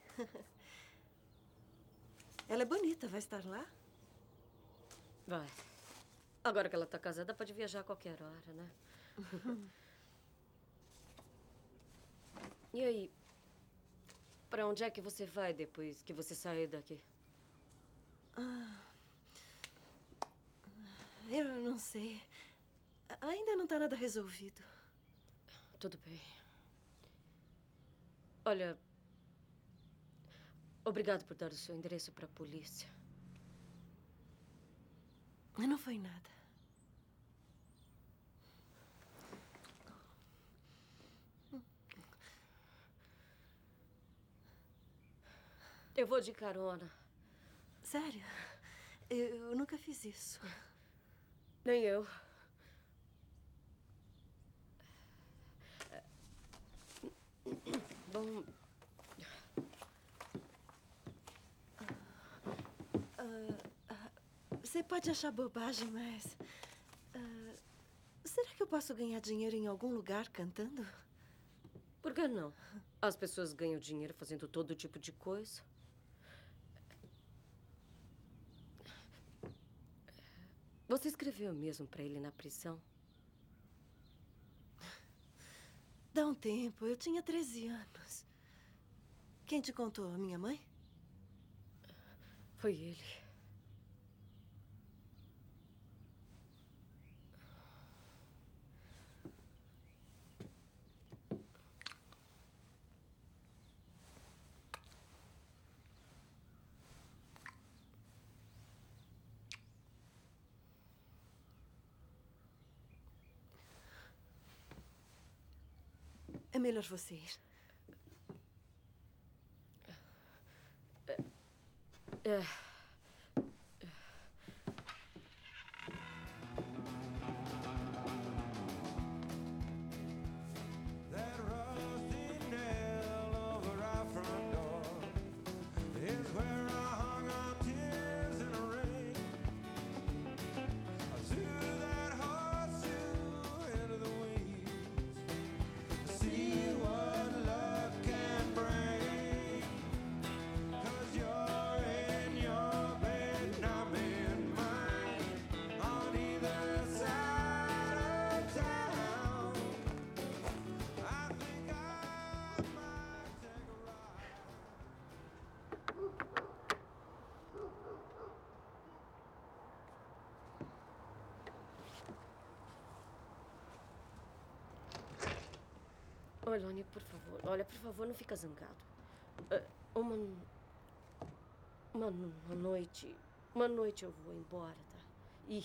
Ela é bonita, vai estar lá? Vai. Agora que ela tá casada, pode viajar a qualquer hora, né? E aí? Pra onde é que você vai depois que você sair daqui? Eu não sei. Ainda não tá nada resolvido. Tudo bem. Olha, obrigado por dar o seu endereço para a polícia. Não foi nada. Eu vou de carona. Sério? Eu nunca fiz isso. Nem eu. Bom... Você pode achar bobagem, mas... será que eu posso ganhar dinheiro em algum lugar cantando? Por que não? As pessoas ganham dinheiro fazendo todo tipo de coisa. Você escreveu mesmo para ele na prisão? Dá um tempo. Eu tinha 13 anos. Quem te contou? A minha mãe? Foi ele. É melhor você ir. That rusty nail Olha, Lonnie, por favor. Olha, por favor, não fica zangado. Uma noite... Uma noite eu vou embora, tá? E...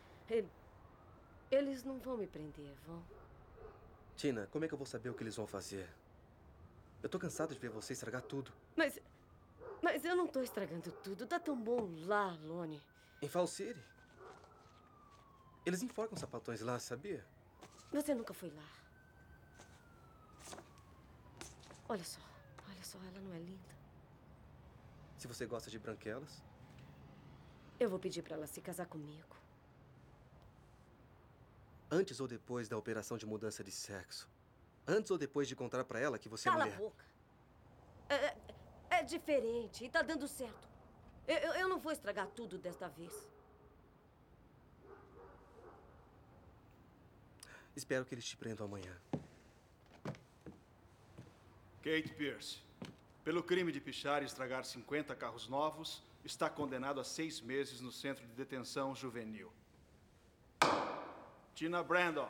Eles não vão me prender, vão? Tina, como é que eu vou saber o que eles vão fazer? Eu tô cansado de ver você estragar tudo. Mas eu não tô estragando tudo. Tá tão bom lá, Lonnie. Em Fall City? Eles enforcam sapatões lá, sabia? Você nunca foi lá. Olha só, ela não é linda? Se você gosta de branquelas... Eu vou pedir pra ela se casar comigo. Antes ou depois da operação de mudança de sexo? Antes ou depois de contar pra ela que você é Cala mulher? a boca. É diferente e tá dando certo. Eu não vou estragar tudo desta vez. Espero que eles te prendam amanhã. Kate Pierce, pelo crime de pichar e estragar 50 carros novos, está condenado a 6 meses no centro de detenção juvenil. Tina Brandon.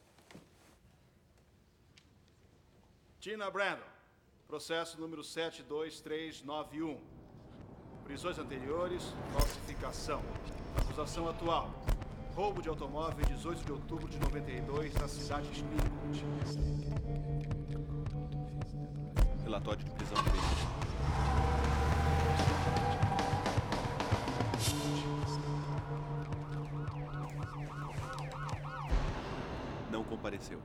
Tina Brandon. Processo número 72391. Prisões anteriores, falsificação. Acusação atual. Roubo de automóvel 18 de outubro de 92 na cidade de Lincoln. Relatório de prisão feito. Não compareceu.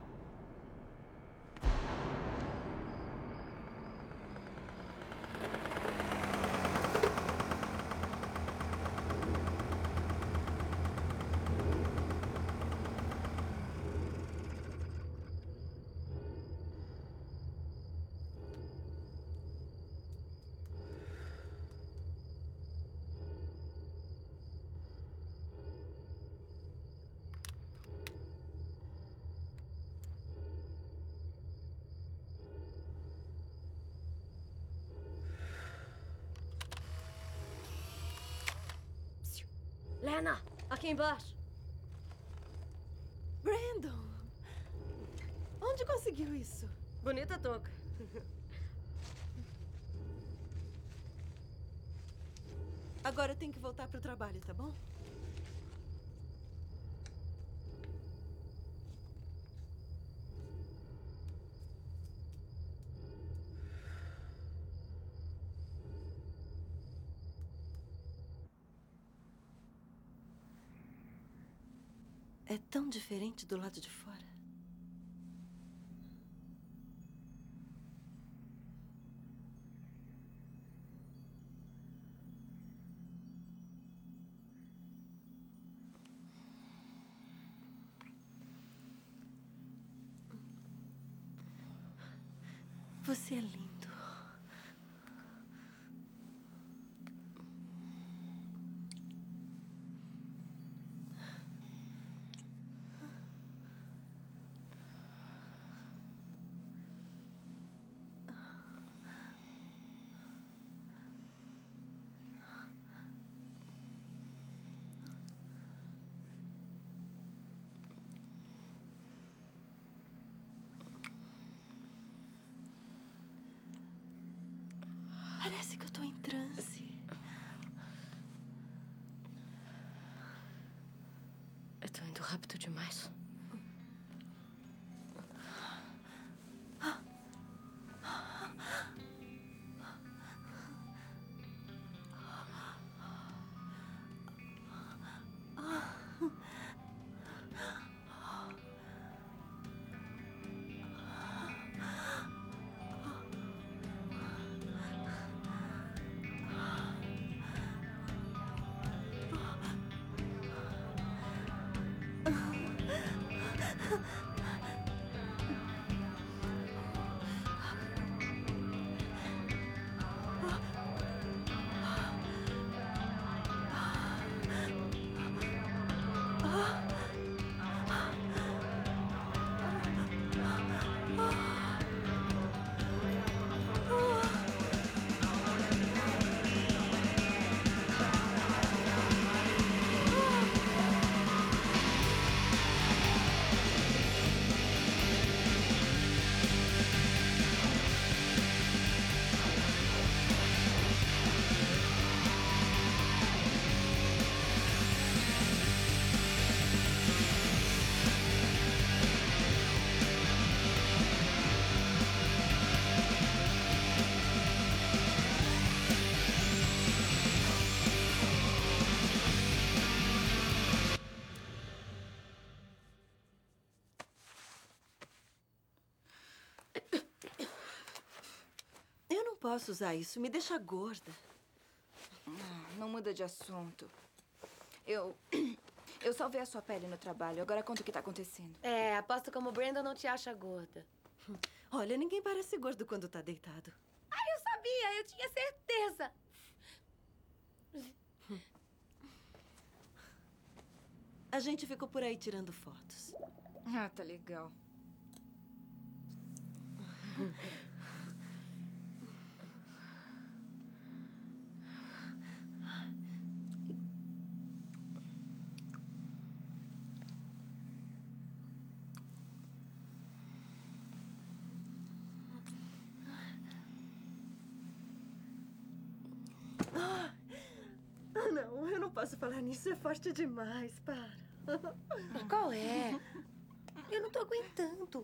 Lena, aqui embaixo. Brandon! Onde conseguiu isso? Bonita touca. Agora eu tenho que voltar pro trabalho, tá bom? É tão diferente do lado de fora. Você é lindo. Parece que eu tô em transe. Eu tô indo rápido demais. posso usar isso. Me deixa gorda. Não muda de assunto. Eu salvei a sua pele no trabalho. Agora conta o que tá acontecendo. É, aposto como o Brandon não te acha gorda. Olha, ninguém parece gordo quando tá deitado. Ah, eu sabia! Eu tinha certeza! A gente ficou por aí tirando fotos. Ah, tá legal. Não, eu não posso falar nisso. É forte demais. Para. Qual é? Eu não tô aguentando.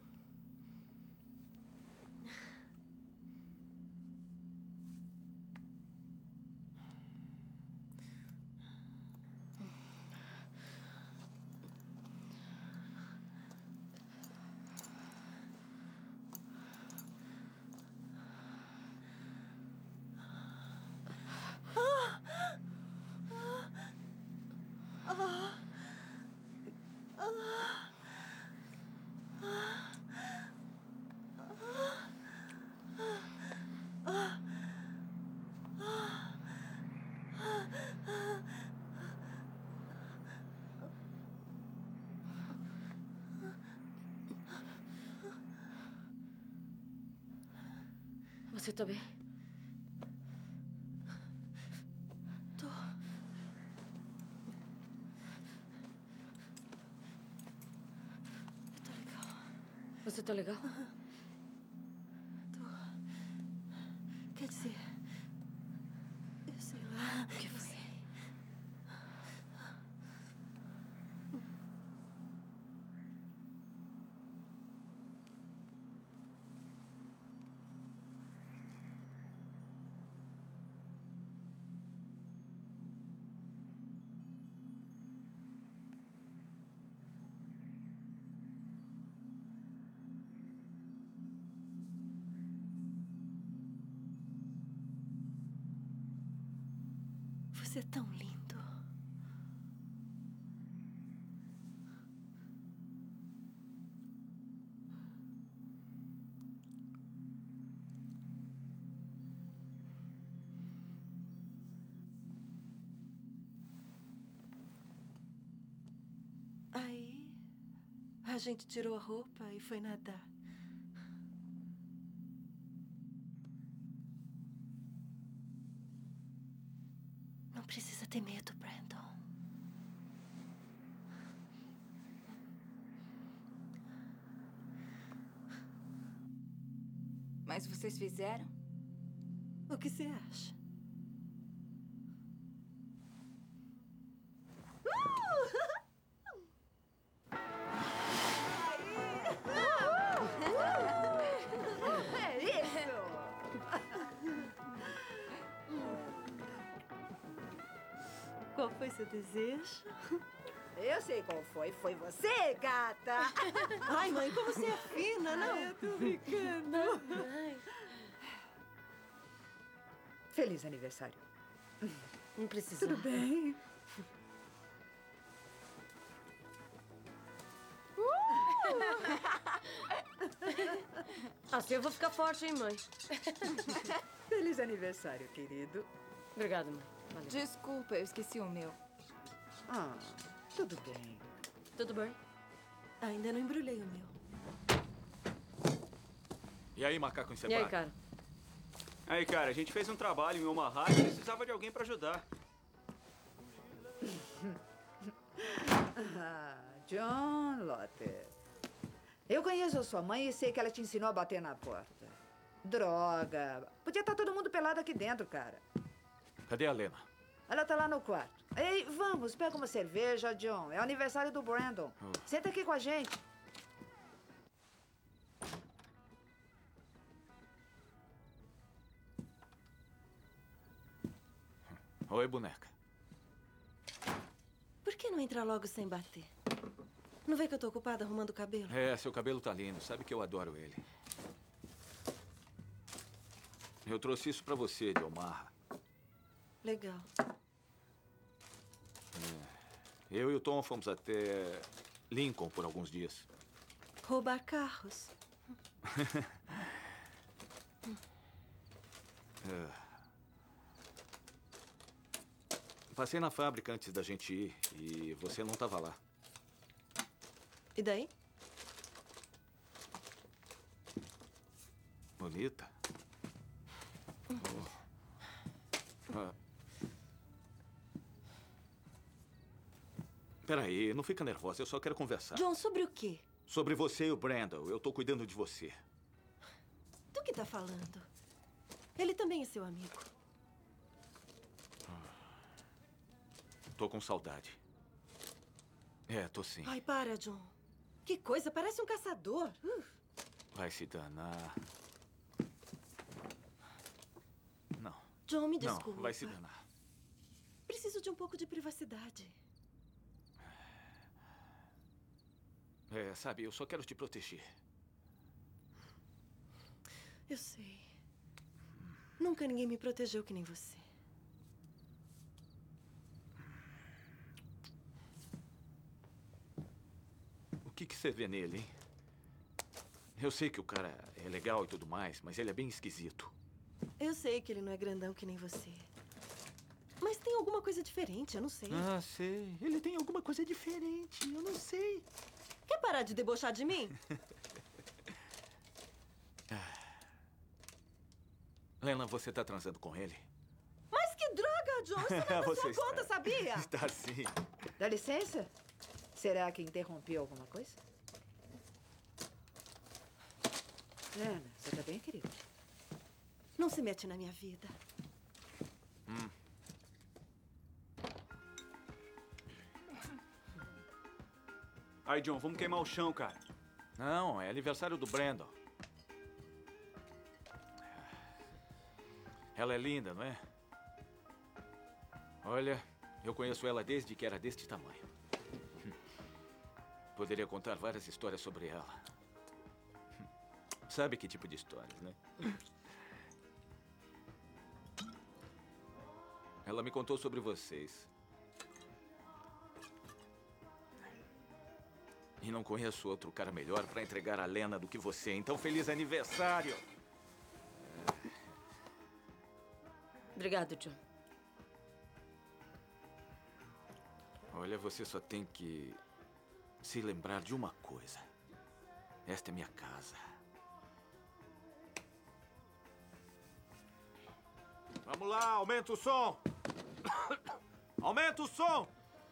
Você tá bem? Tô. Eu tô legal. Você tá legal? Tô. Quer dizer... Eu sei lá. O que foi? Você é tão lindo. Aí, a gente tirou a roupa e foi nadar. Não precisa ter medo, Brandon. Mas vocês fizeram? O que você acha? É isso! Qual foi seu desejo? Eu sei qual foi. Foi você, gata! Ai, mãe, como você é fina, não? Eu tô brincando. Feliz aniversário. Não precisa. Tudo bem. Assim eu vou ficar forte, hein, mãe? Feliz aniversário, querido. Obrigada, mãe. Valeu. Desculpa, eu esqueci o meu. Ah, tudo bem. Tudo bem? Ainda não embrulhei o meu. E aí, macaco E encebado? aí, cara? Aí, cara, a gente fez um trabalho em Omaha e precisava de alguém pra ajudar. Ah, John Lotter. Eu conheço a sua mãe e sei que ela te ensinou a bater na porta. Droga. Podia estar todo mundo pelado aqui dentro, cara. Cadê a Lena? Ela tá lá no quarto. Ei, vamos, pega uma cerveja, John. É o aniversário do Brandon. Senta aqui com a gente. Oi, boneca. Por que não entrar logo sem bater? Não vê que eu tô ocupada arrumando o cabelo? É, seu cabelo tá lindo. Sabe que eu adoro ele. Eu trouxe isso pra você, de Omaha. Legal. Eu e o Tom fomos até Lincoln por alguns dias. Roubar carros. Passei na fábrica antes da gente ir e você não estava lá. E daí? Bonita. Peraí, não fica nervosa, eu só quero conversar. John, sobre o quê? Sobre você e o Brandon, eu tô cuidando de você. Do que tá falando? Ele também é seu amigo. Tô com saudade. Tô sim. Ai, para, John. Que coisa, parece um caçador. Vai se danar. Não. John, me desculpa. Não, vai se danar. Preciso de um pouco de privacidade. Sabe, eu só quero te proteger. Eu sei. Nunca ninguém me protegeu que nem você. O que você vê nele, hein? Eu sei que o cara é legal e tudo mais, mas ele é bem esquisito. Eu sei que ele não é grandão que nem você. Mas tem alguma coisa diferente, eu não sei. Ah, sei. Ele tem alguma coisa diferente, eu não sei. Quer parar de debochar de mim? Lena, você tá transando com ele? Mas que droga, John! Isso não é da sua conta, sabia? Está sim. Dá licença? Será que interrompeu alguma coisa? Lena, você tá bem, querido? Não se mete na minha vida. Aí, John, vamos queimar o chão, cara. Não, é aniversário do Brandon. Ela é linda, não é? Olha, eu conheço ela desde que era deste tamanho. Poderia contar várias histórias sobre ela. Sabe que tipo de histórias, né? Ela me contou sobre vocês. E não conheço outro cara melhor para entregar a Lena do que você. Então, feliz aniversário! Obrigado, John. Olha, você só tem que se lembrar de uma coisa. Esta é minha casa. Vamos lá, aumenta o som! Aumenta o som!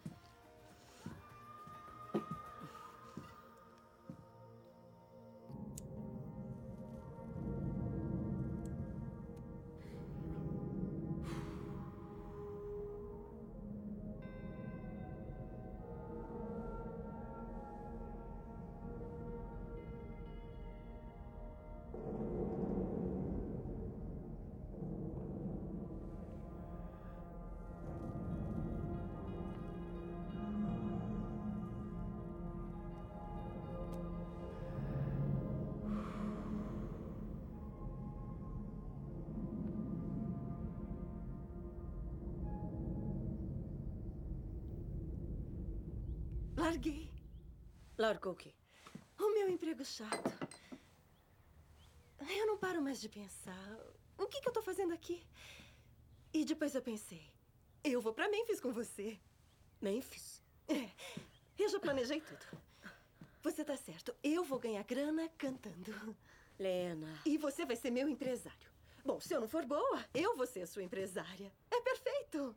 Larguei. Largou o quê? O meu emprego chato. Eu não paro mais de pensar. O que eu tô fazendo aqui? E depois eu pensei, eu vou pra Memphis com você. Memphis? Eu já planejei tudo. Você tá certo. Eu vou ganhar grana cantando. Lena. E você vai ser meu empresário. Bom, se eu não for boa, eu vou ser a sua empresária. É perfeito.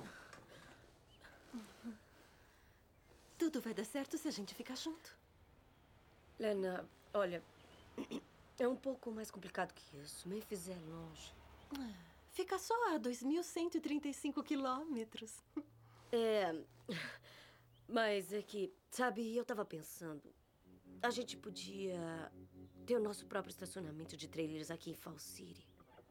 Tudo vai dar certo se a gente ficar junto. Lena, olha, é um pouco mais complicado que isso. Memphis é longe. Fica só a 2.135 quilômetros. Mas é que, sabe, eu tava pensando, a gente podia ter o nosso próprio estacionamento de trailers aqui em Fall City.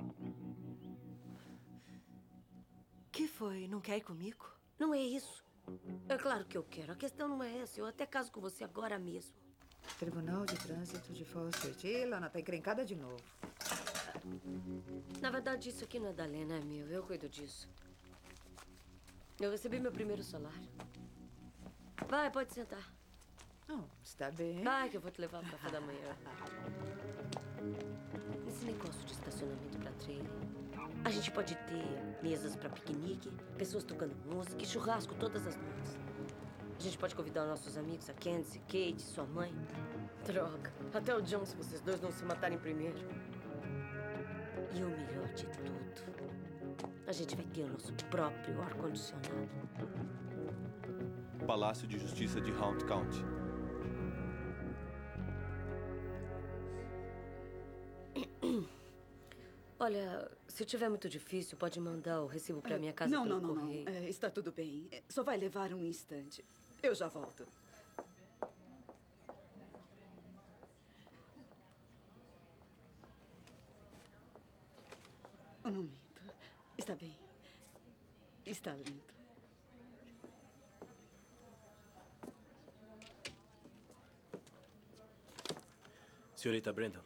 Que foi? Não quer ir comigo? Não é isso. É claro que eu quero. A questão não é essa. Eu até caso com você agora mesmo. Tribunal de Trânsito de Fall Street. Ih, Lana, tá encrencada de novo. Na verdade, isso aqui não é da Lena, é meu. Eu cuido disso. Eu recebi meu primeiro salário. Vai, pode sentar. Oh, está bem. Vai, que eu vou te levar pro café da manhã. Esse negócio de estacionamento pra trailer. A gente pode ter mesas pra piquenique, pessoas tocando música e churrasco todas as noites. A gente pode convidar nossos amigos, a Candice, Kate, sua mãe. Droga, até o John, se vocês dois não se matarem primeiro. E o melhor de tudo, a gente vai ter o nosso próprio ar-condicionado. Palácio de Justiça de Hunt County. Olha, se tiver muito difícil, pode mandar o recibo pra minha casa pelo correio. Não. Está tudo bem. Só vai levar um instante. Eu já volto. Um momento. Está bem. Está lindo. Senhorita Brandon.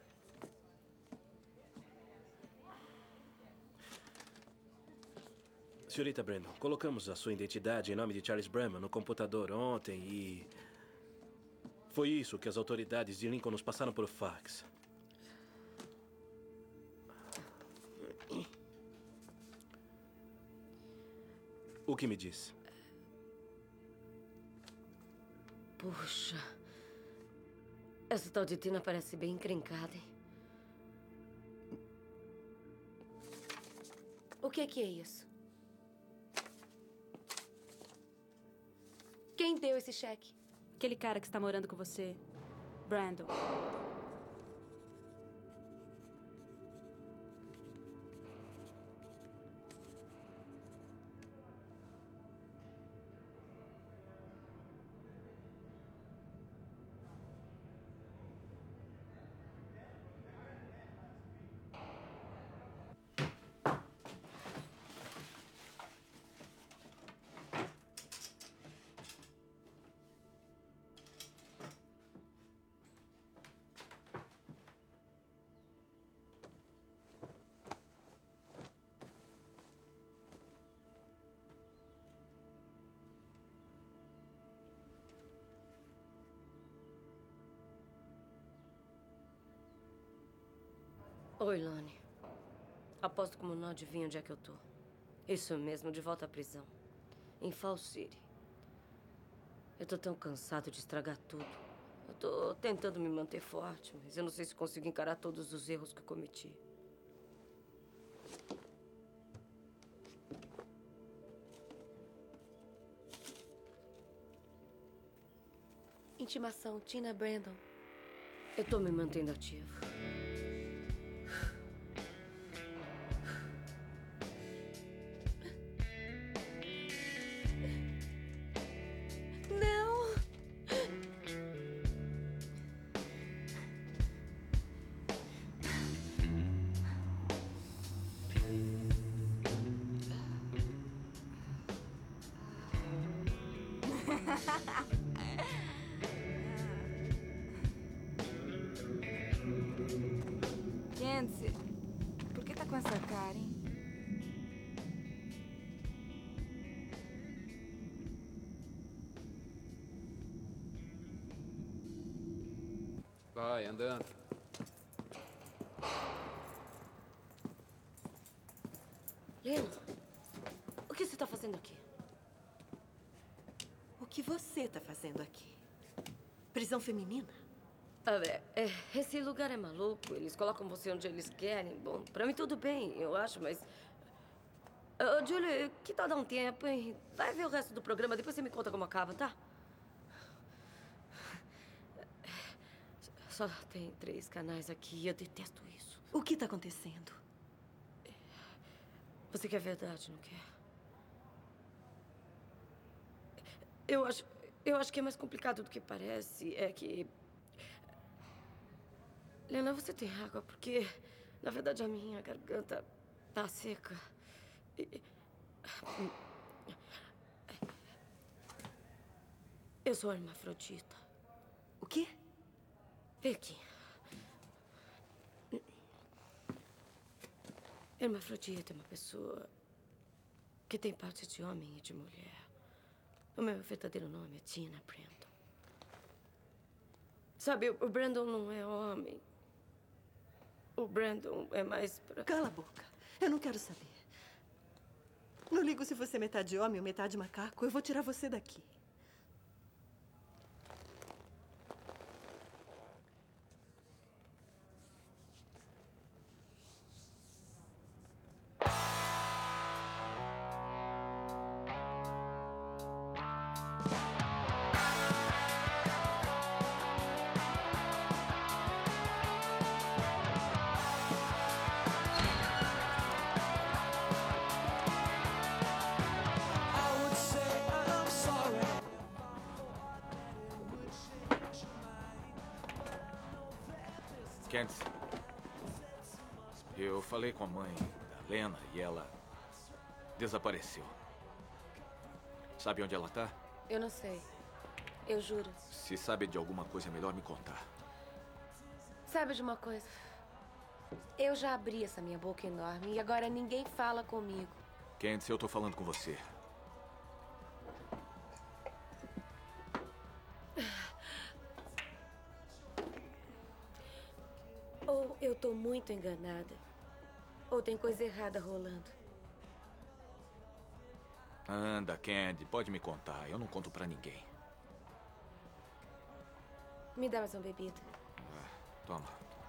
Senhorita Brandon, colocamos a sua identidade em nome de Charles Bramman no computador ontem e... foi isso que as autoridades de Lincoln nos passaram por fax. O que me diz? Puxa. Essa tal de Tina parece bem encrencada, hein? O que é isso? Quem deu esse cheque? Aquele cara que está morando com você, Brandon. Oi, Lonnie. Aposto como não adivinha onde é que eu tô. Isso mesmo, de volta à prisão. Em Fall City. Eu tô tão cansado de estragar tudo. Eu tô tentando me manter forte, mas eu não sei se consigo encarar todos os erros que eu cometi. Intimação, Tina Brandon. Eu tô me mantendo ativo. Candice, por que tá com essa cara, hein? Vai, andando. Lena, o que você tá fazendo aqui? O que você tá fazendo aqui? Prisão feminina? Esse lugar é maluco. Eles colocam você onde eles querem. Bom, pra mim tudo bem, eu acho, mas... Julie, que tal dar um tempo, hein? Vai ver o resto do programa, depois você me conta como acaba, tá? Só tem 3 canais aqui e eu detesto isso. O que tá acontecendo? Você quer verdade, não quer? Eu acho que é mais complicado do que parece. É que... Lena, você tem água? Porque, na verdade, a minha garganta tá seca. Eu sou hermafrodita. O quê? Vem aqui. Hermafrodita é uma pessoa que tem parte de homem e de mulher. O meu verdadeiro nome é Tina Brandon. Sabe, o Brandon não é homem. O Brandon é mais pra... Cala a boca. Eu não quero saber. Não ligo se você é metade homem ou metade macaco. Eu vou tirar você daqui. Candice, eu falei com a mãe da Lena e ela desapareceu. Sabe onde ela tá? Eu não sei. Eu juro. Se sabe de alguma coisa, é melhor me contar. Sabe de uma coisa? Eu já abri essa minha boca enorme e agora ninguém fala comigo. Candice, eu tô falando com você. Ou eu tô muito enganada, ou tem coisa errada rolando. Anda, Candy, pode me contar. Eu não conto pra ninguém. Me dá mais uma bebida. Toma.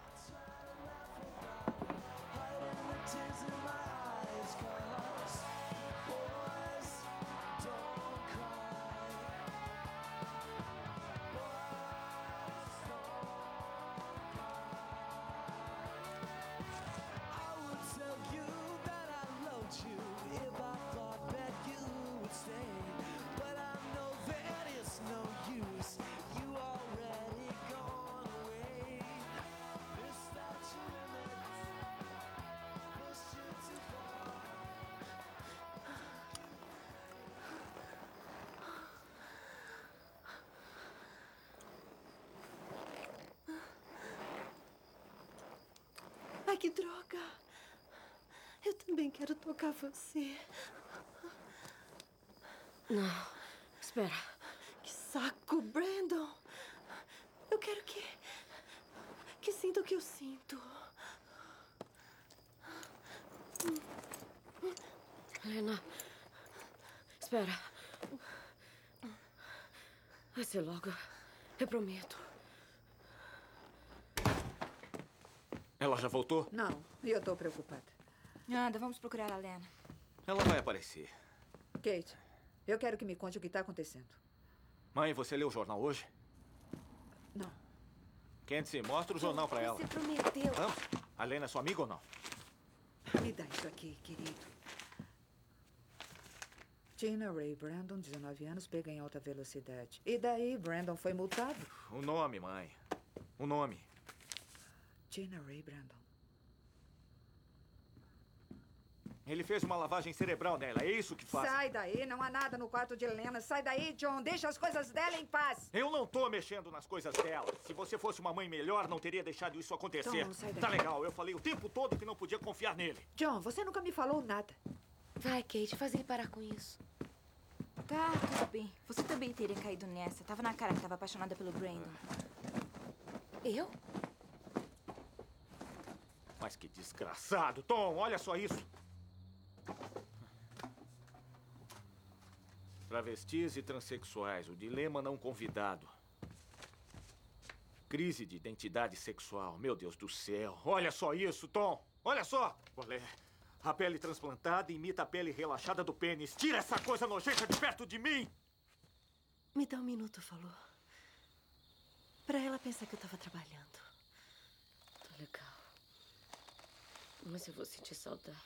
Ai, que droga! Eu também quero tocar você. Não, espera. Que saco, Brandon! Eu quero que sinta o que eu sinto. Lena, espera. Vai ser logo. Eu prometo. Ela já voltou? Não, e eu tô preocupada. Anda, vamos procurar a Lena. Ela vai aparecer. Kate, eu quero que me conte o que está acontecendo. Mãe, você leu o jornal hoje? Não. Candice, mostra o jornal pra ela. Você prometeu. Vamos? A Lena é sua amiga ou não? Me dá isso aqui, querido. Tina Ray Brandon, 19 anos, pega em alta velocidade. E daí, Brandon foi multado? O nome, mãe. O nome. Tina Ray Brandon. Ele fez uma lavagem cerebral nela, é isso que faz. Sai daí, não há nada no quarto de Lena. Sai daí, John, deixa as coisas dela em paz. Eu não tô mexendo nas coisas dela. Se você fosse uma mãe melhor, não teria deixado isso acontecer. Tom, sai daqui. Tá legal, eu falei o tempo todo que não podia confiar nele. John, você nunca me falou nada. Vai, Kate, faz ele parar com isso. Tá, tudo bem. Você também teria caído nessa. Tava na cara que tava apaixonada pelo Brandon. Eu? Mas que desgraçado. Tom, olha só isso. Travestis e transexuais, o dilema não convidado. Crise de identidade sexual, meu Deus do céu. Olha só isso, Tom. Olha só. Olé. A pele transplantada imita a pele relaxada do pênis. Tira essa coisa nojenta de perto de mim. Me dá um minuto, falou. Pra ela pensar que eu tava trabalhando. Tá legal. Mas eu vou sentir saudade.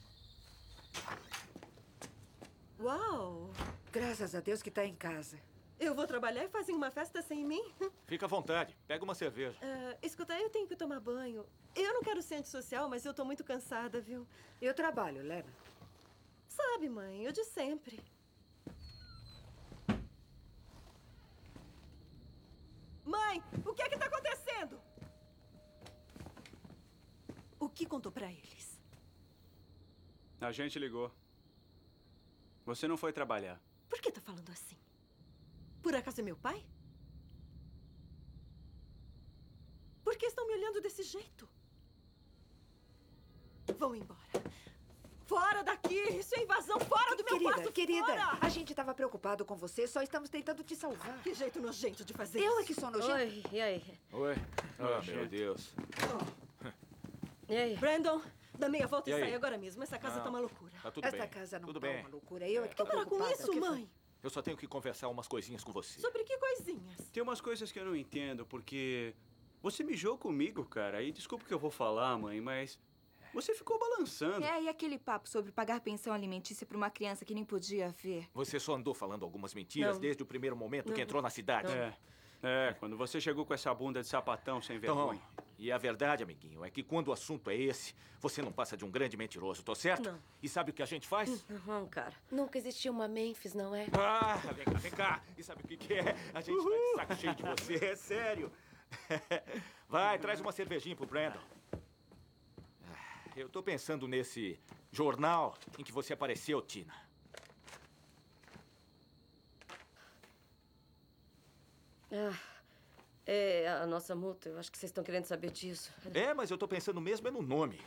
Uau! Graças a Deus que tá em casa. Eu vou trabalhar e fazem uma festa sem mim? Fica à vontade. Pega uma cerveja. Escuta, eu tenho que tomar banho. Eu não quero ser antissocial, mas eu tô muito cansada, viu? Eu trabalho, Lena. Sabe, mãe, eu de sempre. Mãe, o que é que tá acontecendo? O que contou pra eles? A gente ligou. Você não foi trabalhar. Por que tá falando assim? Por acaso é meu pai? Por que estão me olhando desse jeito? Vão embora. Fora daqui! Isso é invasão! Fora do meu quarto! Querida, fora! a gente estava preocupado com você. Só estamos tentando te salvar. Que jeito nojento de fazer Eu isso. é que sou nojento. Oi, e aí? Oi. Meu Deus. E aí? Brandon, dá meia volta E e, aí? sai agora mesmo. Essa casa tá uma loucura. Tá tudo Essa bem. casa não Tudo tá bem. uma loucura. Eu é que tô Para com preocupada. isso, O que foi? mãe! Eu só tenho que conversar umas coisinhas com você. Sobre que coisinhas? Tem umas coisas que eu não entendo, porque você mijou comigo, cara. E desculpa o que eu vou falar, mãe, mas você ficou balançando. E aquele papo sobre pagar pensão alimentícia pra uma criança que nem podia ver? Você só andou falando algumas mentiras Não. desde o primeiro momento que Não. entrou na cidade. Quando você chegou com essa bunda de sapatão sem vergonha. E a verdade, amiguinho, é que quando o assunto é esse, você não passa de um grande mentiroso, tô certo? Não. E sabe o que a gente faz? Não, cara. Nunca existiu uma Memphis, não é? Ah, vem cá. E sabe o que é? A gente tá de saco cheio de você, é sério. Vai, traz uma cervejinha pro Brandon. Eu tô pensando nesse jornal em que você apareceu, Tina. É a nossa multa. Eu acho que vocês estão querendo saber disso. Mas eu tô pensando mesmo no nome.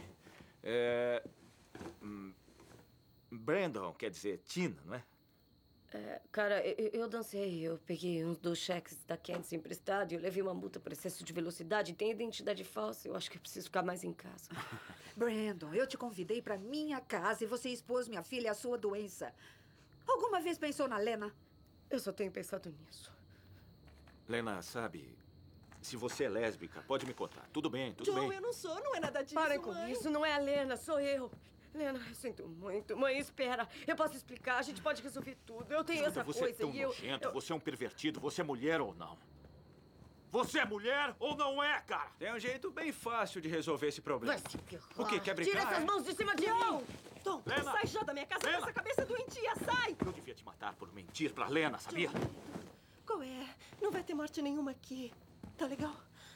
Brandon, quer dizer Tina, não é? Cara, eu dancei. Eu peguei uns dos cheques da Candice emprestado e eu levei uma multa por excesso de velocidade. Tem identidade falsa. Eu acho que eu preciso ficar mais em casa. Brandon, eu te convidei pra minha casa e você expôs minha filha à sua doença. Alguma vez pensou na Lena? Eu só tenho pensado nisso. Lena, sabe, se você é lésbica, pode me contar. Tudo bem, tudo Joe, bem. eu não sou, não é nada disso, Parem com mãe. isso, não é a Lena, sou eu. Lena, eu sinto muito. Mãe, espera. Eu posso explicar, a gente pode resolver tudo. Eu tenho Escuta, essa você coisa é tão e eu... nojento, você é um pervertido, você é mulher ou não? Você é mulher ou não é, cara? Tem um jeito bem fácil de resolver esse problema. Vai se ferrar. O quê? Quer brincar? Tira essas mãos de cima de mim! Tom, Lena! sai já da minha casa com essa cabeça doentia, sai! Eu devia te matar por mentir pra Lena, sabia? Qual é? Não vai ter morte nenhuma aqui. Tá legal?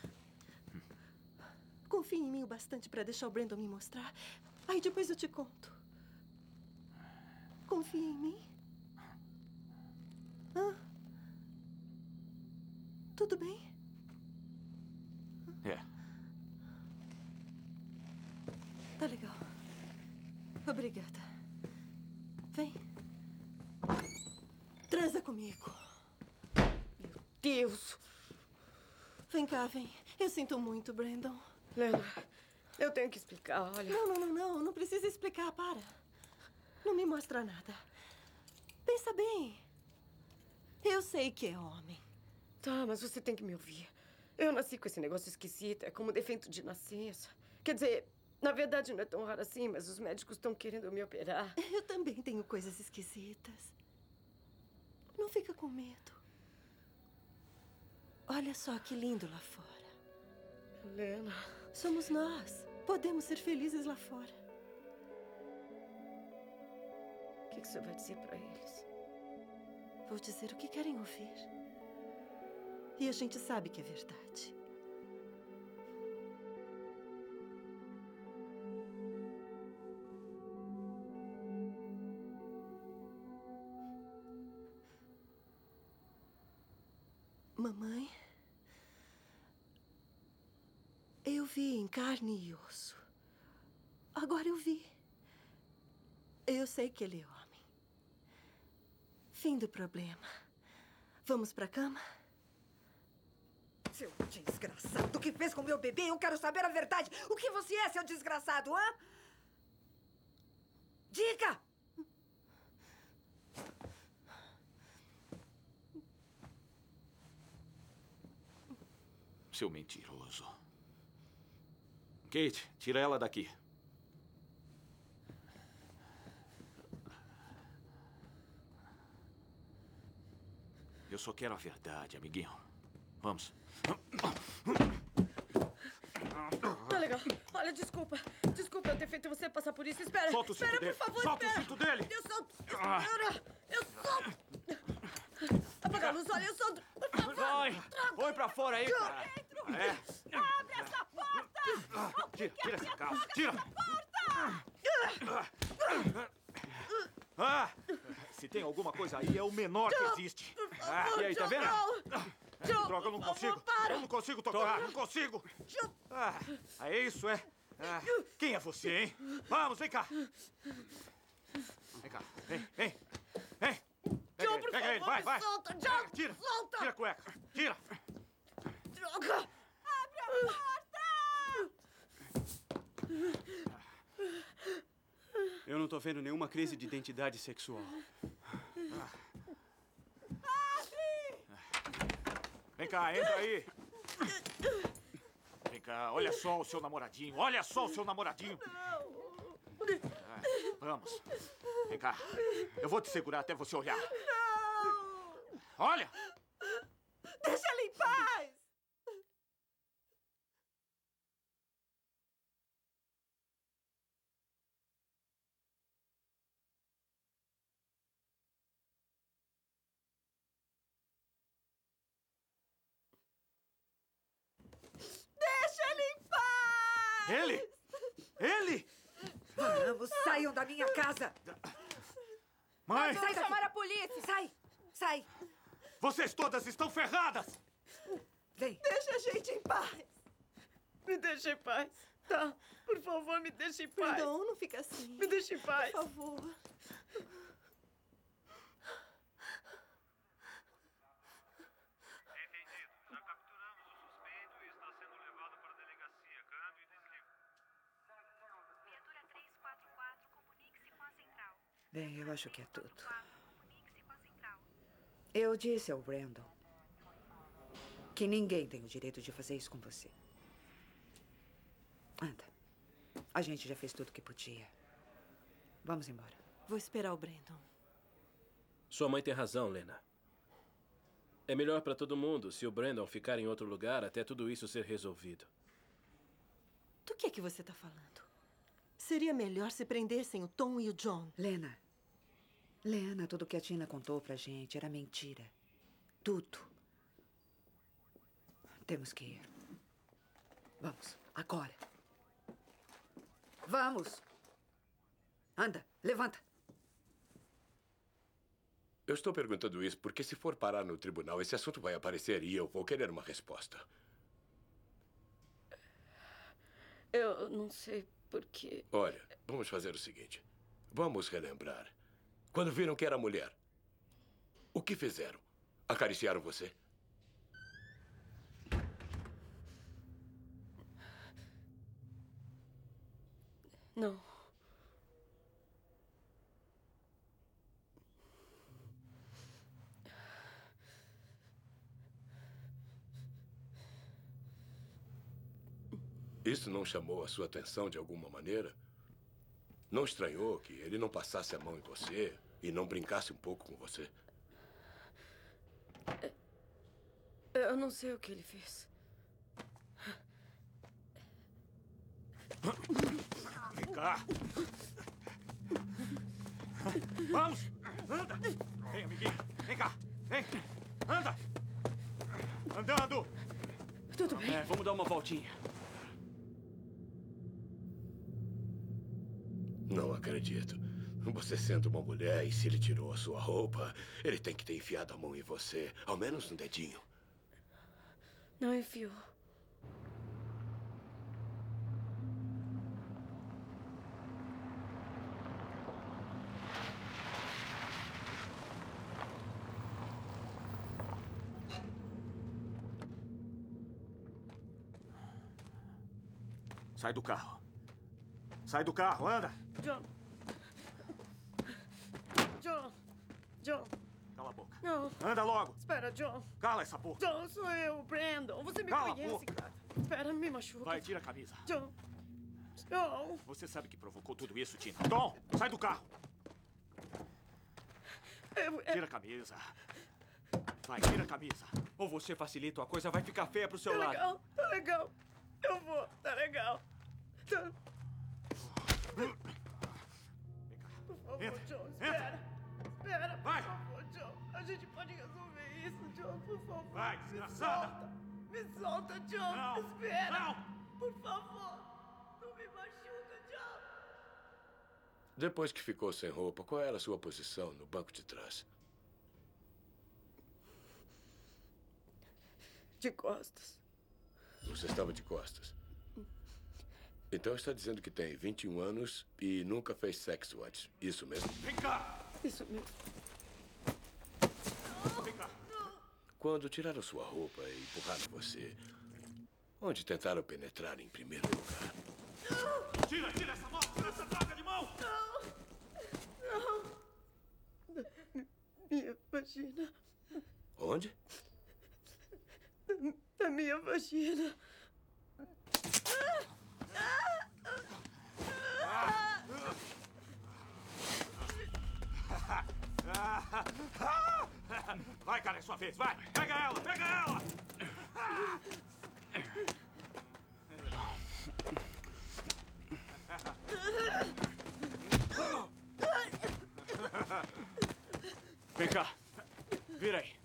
Confie em mim o bastante pra deixar o Brandon me mostrar. Aí depois eu te conto. Confia em mim? Tudo bem? Tá legal. Obrigada. Vem. Transa comigo. Meu Deus. Vem cá, vem. Eu sinto muito, Brandon. Lena, eu tenho que explicar, olha. Não. Não precisa explicar, para. Não me mostra nada. Pensa bem. Eu sei que é homem. Tá, mas você tem que me ouvir. Eu nasci com esse negócio esquisito. É como defeito de nascença. Quer dizer, na verdade não é tão raro assim, mas os médicos estão querendo me operar. Eu também tenho coisas esquisitas. Não fica com medo. Olha só que lindo lá fora. Helena. Somos nós. Podemos ser felizes lá fora. O que você vai dizer pra eles? Vou dizer o que querem ouvir. E a gente sabe que é verdade. Mamãe, eu vi em carne e osso. Agora eu vi. Eu sei que ele é homem. Fim do problema. Vamos pra cama? Seu desgraçado, o que fez com meu bebê? Eu quero saber a verdade. O que você é, seu desgraçado, hã? Diga! Seu mentiroso. Kate, tira ela daqui. Eu só quero a verdade, amiguinho. Vamos. Tá legal. Olha, desculpa. Desculpa eu ter feito você passar por isso. Espera. Solta o cinto espera, dele. por favor, Solta espera. o cinto dele. Eu solto. Espera. Eu solto. Apaga a luz, olha, eu solto. Por favor. Vai. Põe pra fora aí, cara. É. Abre essa porta! Tira essa calça. Tira. Se tem alguma coisa aí, é o menor que existe. E aí, tá vendo? Droga, eu não consigo. Eu não consigo tocar, não consigo. É isso, é? Quem é você, hein? Vamos, vem cá. Vem cá, vem. Pega ele, vai. Solta, John. Tira. Solta. Tira a cueca. Tira. Droga. Abre a porta! Eu não tô vendo nenhuma crise de identidade sexual. Vem cá, entra aí. Vem cá, olha só o seu namoradinho. Olha só o seu namoradinho. Vamos. Vem cá. Eu vou te segurar até você olhar. Olha! Deixa ela em paz! Deixa ele em paz! Ele? Vamos, saiam da minha casa! Mãe! Sai daqui! Chamar a polícia! Sai! Vocês todas estão ferradas! Vem! Deixa a gente em paz! Me deixa em paz, tá? Por favor, me deixa em paz! Não, não fica assim. Me deixa em paz! Por favor. Bem, eu acho que é tudo. Eu disse ao Brandon que ninguém tem o direito de fazer isso com você. Anda. A gente já fez tudo o que podia. Vamos embora. Vou esperar o Brandon. Sua mãe tem razão, Lena. É melhor para todo mundo se o Brandon ficar em outro lugar até tudo isso ser resolvido. Do que é que você está falando? Seria melhor se prendessem o Tom e o John. Lena, tudo que a Tina contou pra gente era mentira. Tudo. Temos que ir. Vamos, agora. Vamos! Anda, levanta. Eu estou perguntando isso porque se for parar no tribunal, esse assunto vai aparecer e eu vou querer uma resposta. Eu não sei por quê. Olha, vamos fazer o seguinte. Vamos relembrar. Quando viram que era mulher, o que fizeram? Acariciaram você? Não. Isso não chamou a sua atenção de alguma maneira? Não estranhou que ele não passasse a mão em você e não brincasse um pouco com você? Eu não sei o que ele fez. Vem cá. Vamos! Anda! Vem, amiguinho. Vem cá. Vem. Anda! Andando! Tudo bem. Vamos dar uma voltinha. Não acredito. Você sendo uma mulher e se ele tirou a sua roupa, ele tem que ter enfiado a mão em você, ao menos um dedinho. Não enfiou. Sai do carro. Sai do carro, anda! John. Cala a boca. Não. Anda logo. Espera, John. Cala essa boca. John, sou eu, Brandon. Você me Cala a conhece, boca. cara. Espera, me machuca. Vai, tira a camisa. John. Você sabe que provocou tudo isso, Tina. Tom, sai do carro. Tira a camisa. Vai, tira a camisa. Ou você facilita ou a coisa vai ficar feia pro seu Tá lado. legal, tá legal. Eu vou, tá legal. Tá. Por favor, John, espera. Espera, por favor, John. A gente pode resolver isso, John, por favor. Vai, desgraçada. Me solta, John. Não, Espera. não. Por favor. Não me machuca, John. Depois que ficou sem roupa, qual era a sua posição no banco de trás? De costas. Você estava de costas. Então está dizendo que tem 21 anos e nunca fez sexo antes. Isso mesmo? Vem cá! Isso mesmo. Vem cá. Quando tiraram sua roupa e empurraram você, onde tentaram penetrar em primeiro lugar? Tira essa mão! Tira essa droga de mão! Não. Minha vagina. Onde? Da minha vagina. Vai, cara, é sua vez. Vai! Pega ela! Pega ela! Vem cá. Vira aí.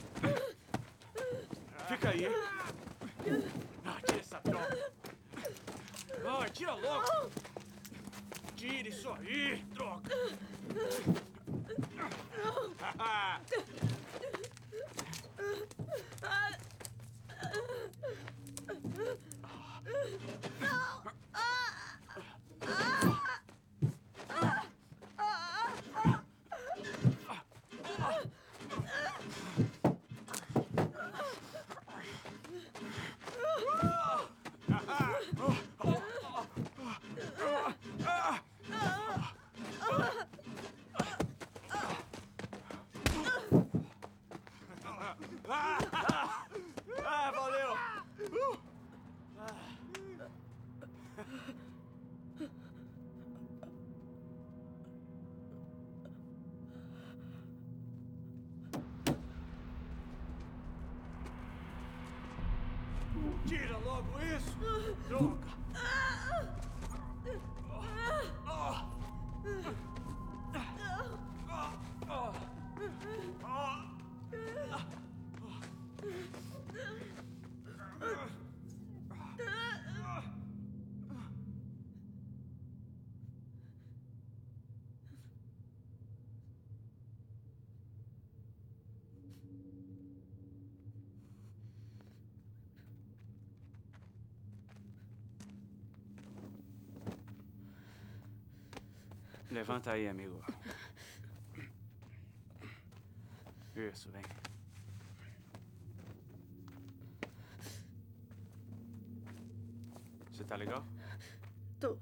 Fica aí, hein? Tira essa droga. Vai, tira logo. Tira isso aí, droga. Valeu! Tira logo isso! Droga! Levanta aí, amigo. Isso, vem. Você tá legal? Tô.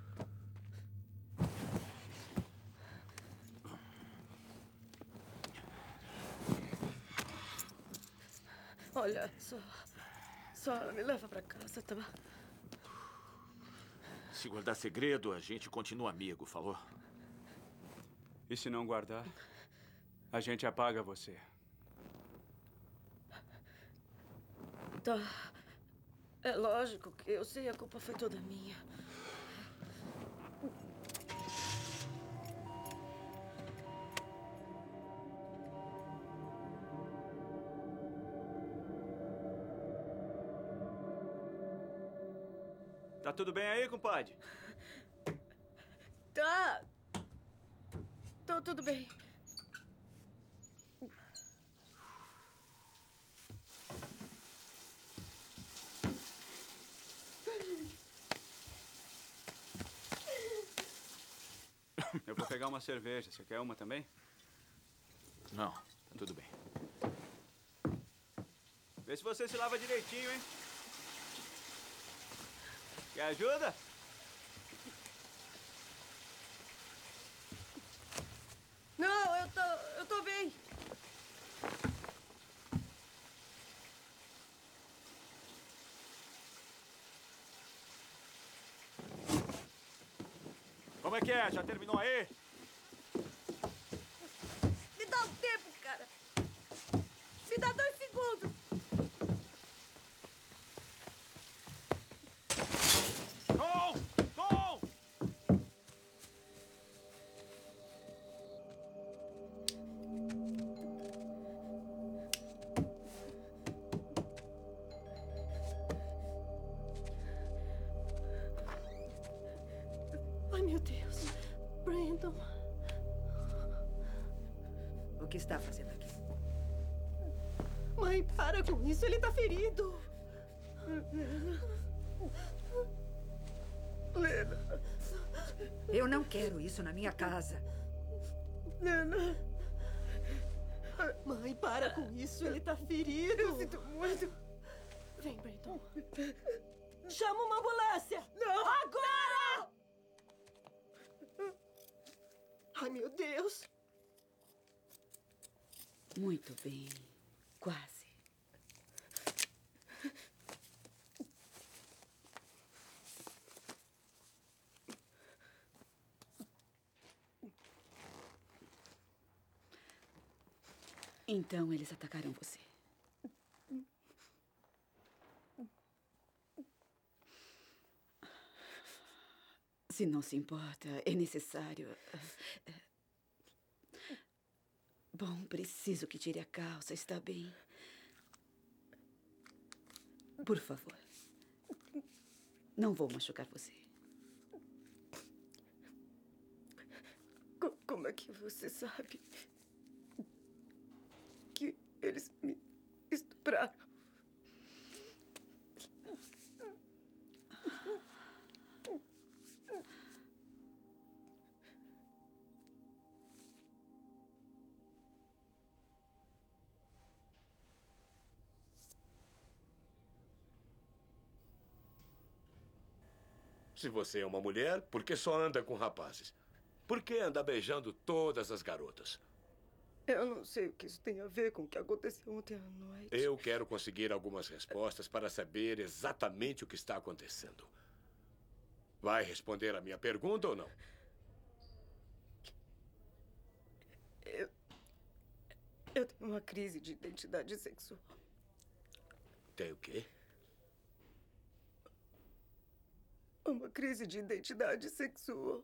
Olha, só me leva pra casa, tá bom? Se guardar segredo, a gente continua amigo, falou? E se não guardar, a gente apaga você. Tá. É lógico que eu sei, a culpa foi toda minha. Tá tudo bem aí, compadre? Tá. Tô tudo bem. Eu vou pegar uma cerveja. Você quer uma também? Não, tá tudo bem. Vê se você se lava direitinho, hein? Quer ajuda? Não, eu tô bem. Como é que é? Já terminou aí? Me dá um tempo, cara. Me Brandon. O que está fazendo aqui? Mãe, para com isso. Ele tá ferido. Lena. Eu não quero isso na minha casa. Lena. Mãe, para com isso. Ele tá ferido. Eu sinto muito. Vem, Brandon. Chama uma ambulância. Não. Agora! Não. Ai, meu Deus. Muito bem. Quase. Então eles atacaram você. Se não se importa, é necessário. Bom, preciso que tire a calça, está bem? Por favor. Não vou machucar você. Como é que você sabe que eles me estupraram? Se você é uma mulher, por que só anda com rapazes? Por que anda beijando todas as garotas? Eu não sei o que isso tem a ver com o que aconteceu ontem à noite. Eu quero conseguir algumas respostas para saber exatamente o que está acontecendo. Vai responder a minha pergunta ou não? Eu tenho uma crise de identidade sexual. Tem o quê? Uma crise de identidade sexual.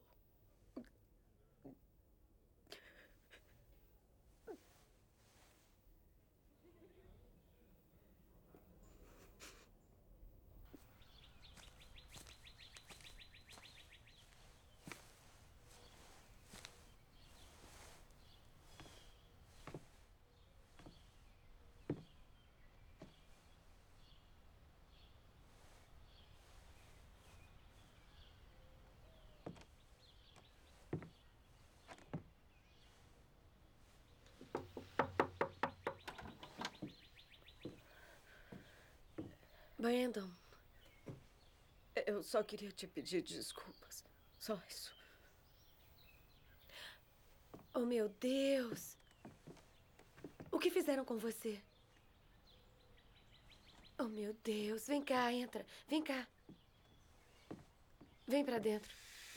Brandon, eu só queria te pedir desculpas. Só isso. Oh, meu Deus. O que fizeram com você? Oh, meu Deus. Vem cá, entra. Vem cá. Vem pra dentro.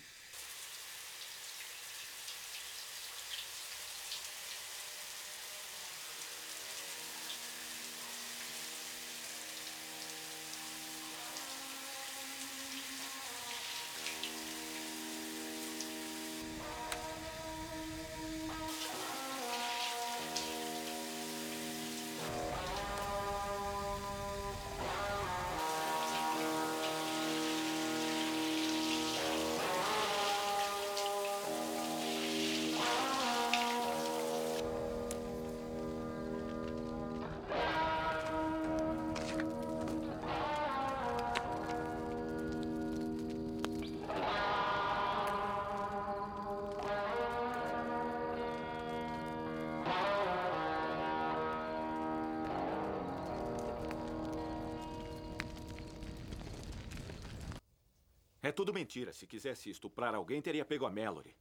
É tudo mentira. Se quisesse estuprar alguém, teria pego a Mallory.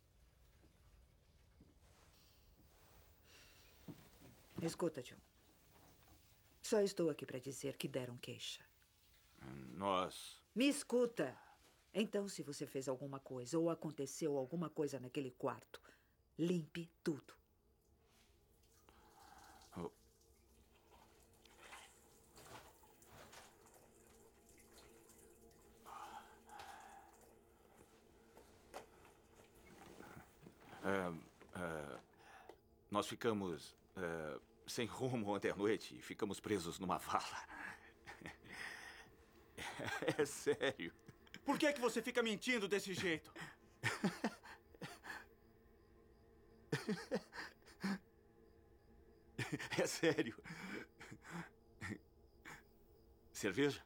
Escuta, John. Só estou aqui para dizer que deram queixa. Nós... Me escuta! Então, se você fez alguma coisa ou aconteceu alguma coisa naquele quarto, limpe tudo. Nós ficamos sem rumo ontem à noite e ficamos presos numa vala. É sério. Por que você fica mentindo desse jeito? É sério. Cerveja?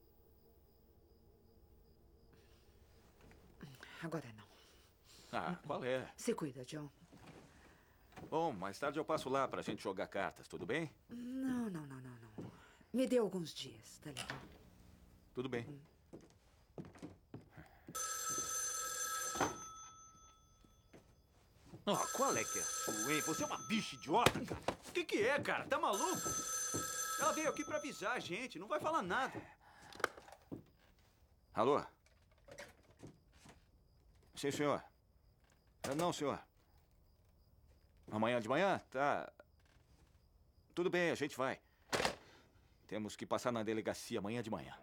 Agora não. Ah, qual é? Se cuida, John. Bom, mais tarde eu passo lá pra gente jogar cartas, tudo bem? Não. Me dê alguns dias, tá legal? Tudo bem. Qual é que é a sua, hein? Você é uma bicha idiota, cara. O que é, cara? Tá maluco? Ela veio aqui pra avisar a gente, não vai falar nada. Alô? Sim, senhor. Não, senhor. Amanhã de manhã? Tá. Tudo bem, a gente vai. Temos que passar na delegacia amanhã de manhã.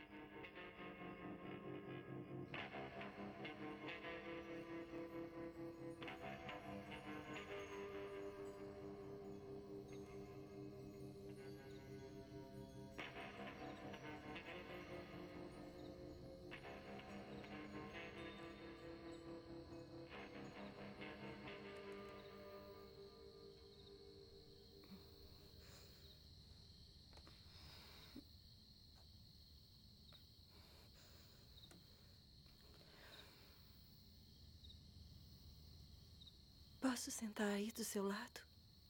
Posso sentar aí do seu lado?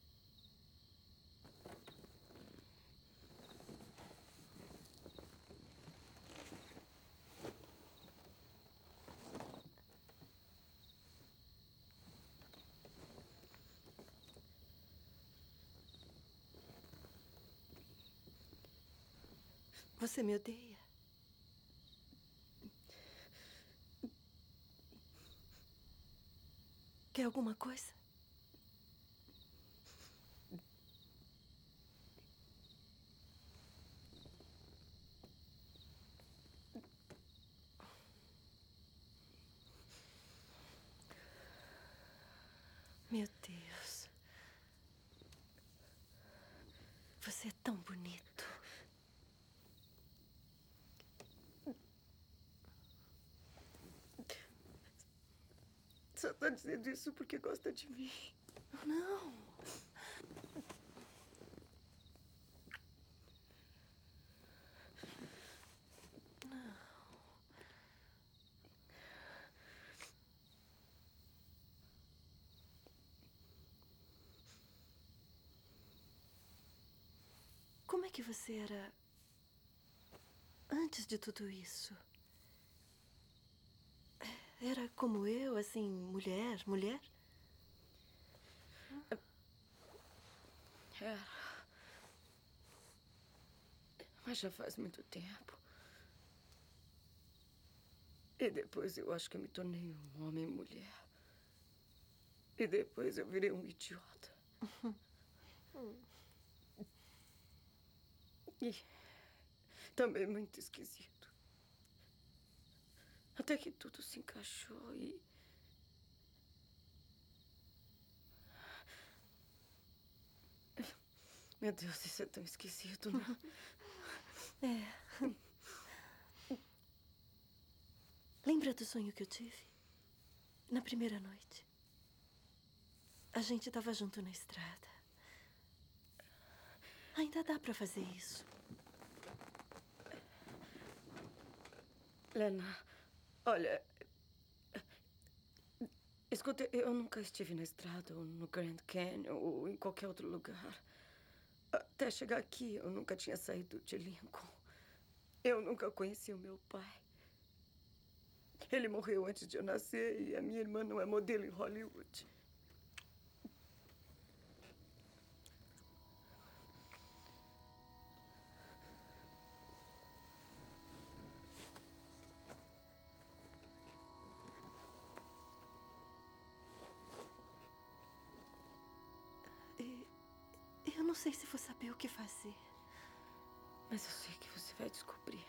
Você me odeia? Quer alguma coisa? Meu Deus. Você é tão bonito. Só tá dizendo isso porque gosta de mim. Não. Não. Como é que você era antes de tudo isso? Era como eu, assim, mulher? Era. Mas já faz muito tempo. E depois eu acho que eu me tornei um homem e mulher. E depois eu virei um idiota. E também muito esquisito. Até que tudo se encaixou e... Meu Deus, isso é tão esquisito, né? É. Lembra do sonho que eu tive? Na primeira noite. A gente estava junto na estrada. Ainda dá pra fazer isso. Lena, olha... Escuta, eu nunca estive na estrada ou no Grand Canyon ou em qualquer outro lugar. Até chegar aqui, eu nunca tinha saído de Lincoln. Eu nunca conheci o meu pai. Ele morreu antes de eu nascer e a minha irmã não é modelo em Hollywood. Eu não sei se vou saber o que fazer. Mas eu sei que você vai descobrir.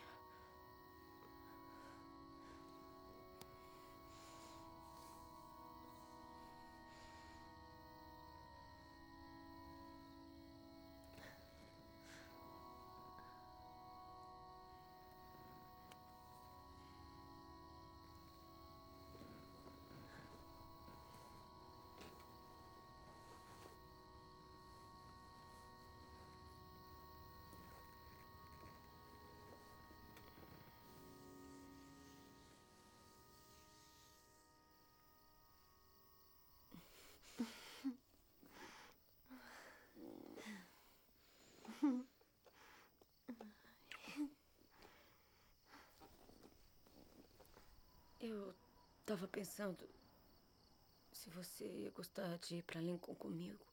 tava pensando se você ia gostar de ir pra Lincoln comigo.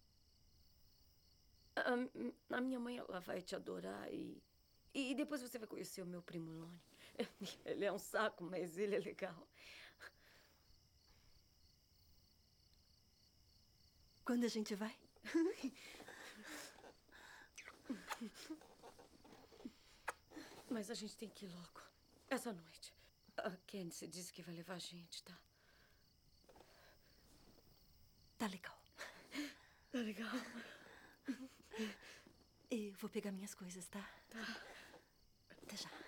A minha mãe, ela vai te adorar e depois você vai conhecer o meu primo Lonnie. Ele é um saco, mas ele é legal. Quando a gente vai? Mas a gente tem que ir logo. Essa noite. A Candice disse que vai levar a gente, tá? Tá legal. Tá legal. Eu vou pegar minhas coisas, tá? Tá. Até já.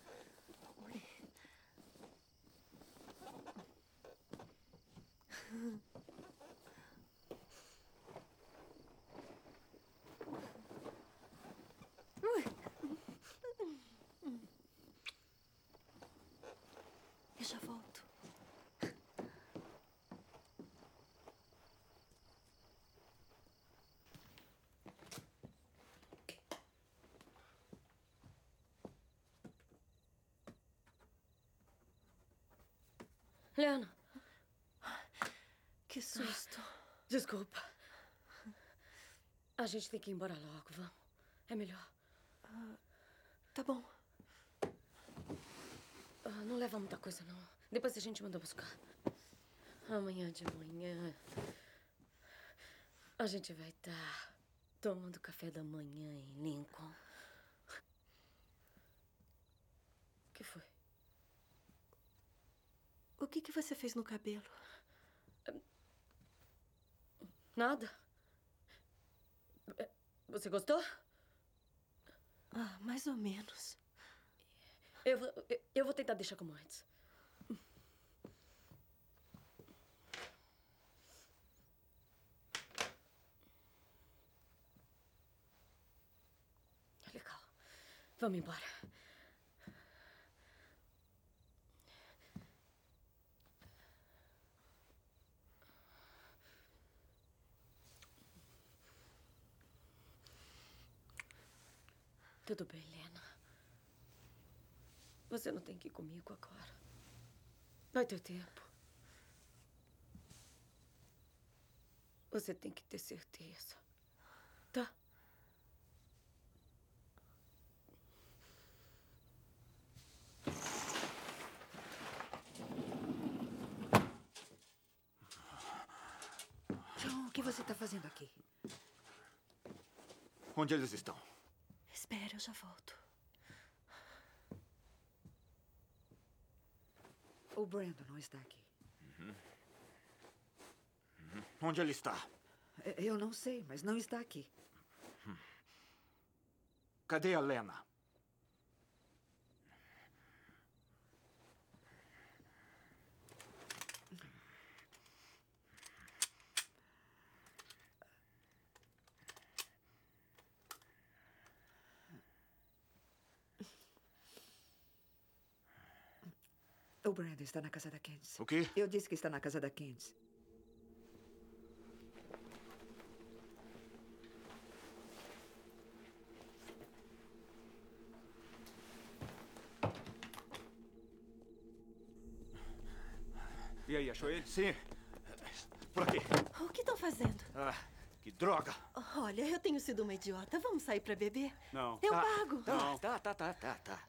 Eu já volto. Lena. Que susto. Desculpa. A gente tem que ir embora logo, vamos. É melhor. Tá bom. Não leva muita coisa, não. Depois a gente manda buscar. Amanhã de manhã, a gente vai estar tomando café da manhã em Lincoln. O que foi? O que você fez no cabelo? Nada. Você gostou? Mais ou menos. Eu vou tentar deixar como antes. Legal. Vamos embora. Tudo bem, Lena. Você não tem que ir comigo agora. Vai ter tempo. Você tem que ter certeza. Tá? John, o que você está fazendo aqui? Onde eles estão? Espera, eu já volto. O Brandon não está aqui. Onde ele está? Eu não sei, mas não está aqui. Cadê a Lena? O Brandon está na casa da Candice. O quê? Eu disse que está na casa da Candice. E aí, achou ele? Sim. Por aqui. O que estão fazendo? Que droga. Olha, eu tenho sido uma idiota. Vamos sair pra beber? Não. Eu pago. Não. Tá.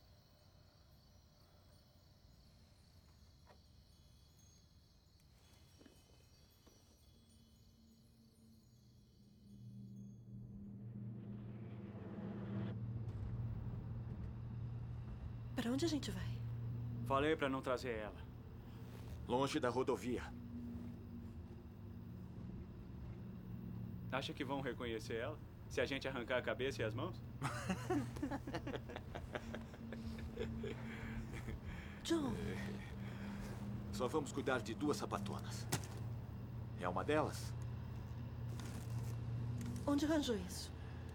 Pra onde a gente vai? Falei pra não trazer ela. Longe da rodovia. Acha que vão reconhecer ela? Se a gente arrancar a cabeça e as mãos? John. Só vamos cuidar de 2 sapatonas. É uma delas? Onde arranjou isso?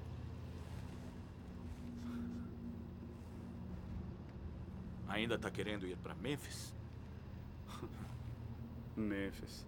Ainda está querendo ir para Memphis? Memphis.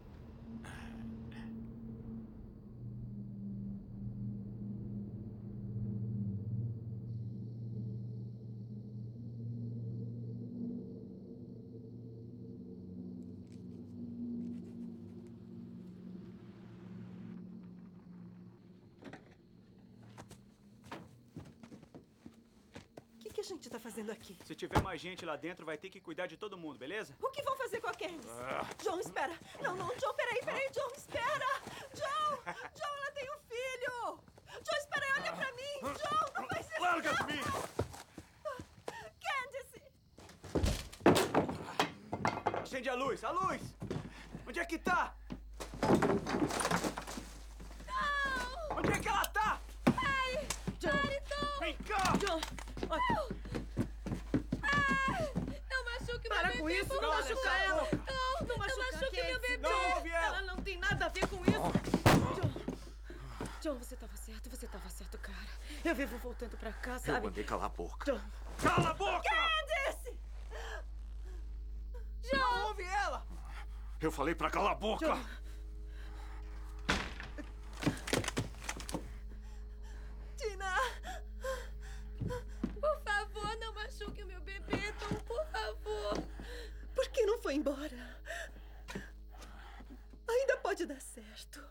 gente tá fazendo aqui? Se tiver mais gente lá dentro, vai ter que cuidar de todo mundo, beleza? O que vão fazer com a Candice? John, espera. Não, John, peraí, John, espera. John, ela tem um filho. John, espera aí, olha pra mim. John, não faz isso. Larga de mim. Candice. Acende a luz, a luz. Onde é que tá? Não. Onde é que ela tá? Ai, John. Vem cá. John, olha. Eu machuque meu Para bebê. com isso, por não favor. machuca ela. Não machuque meu bebê. Não ouve ela. Ela não tem nada a ver com isso. John, você estava certo, cara. Eu vivo voltando pra cá, sabe? Eu mandei calar a boca. John. Cala a boca! Candice! Não ouve ela! Eu falei pra calar a boca! John. Tina! Por favor, não machuque o meu bebê, Tom, por favor. Por que não foi embora? Ainda pode dar certo.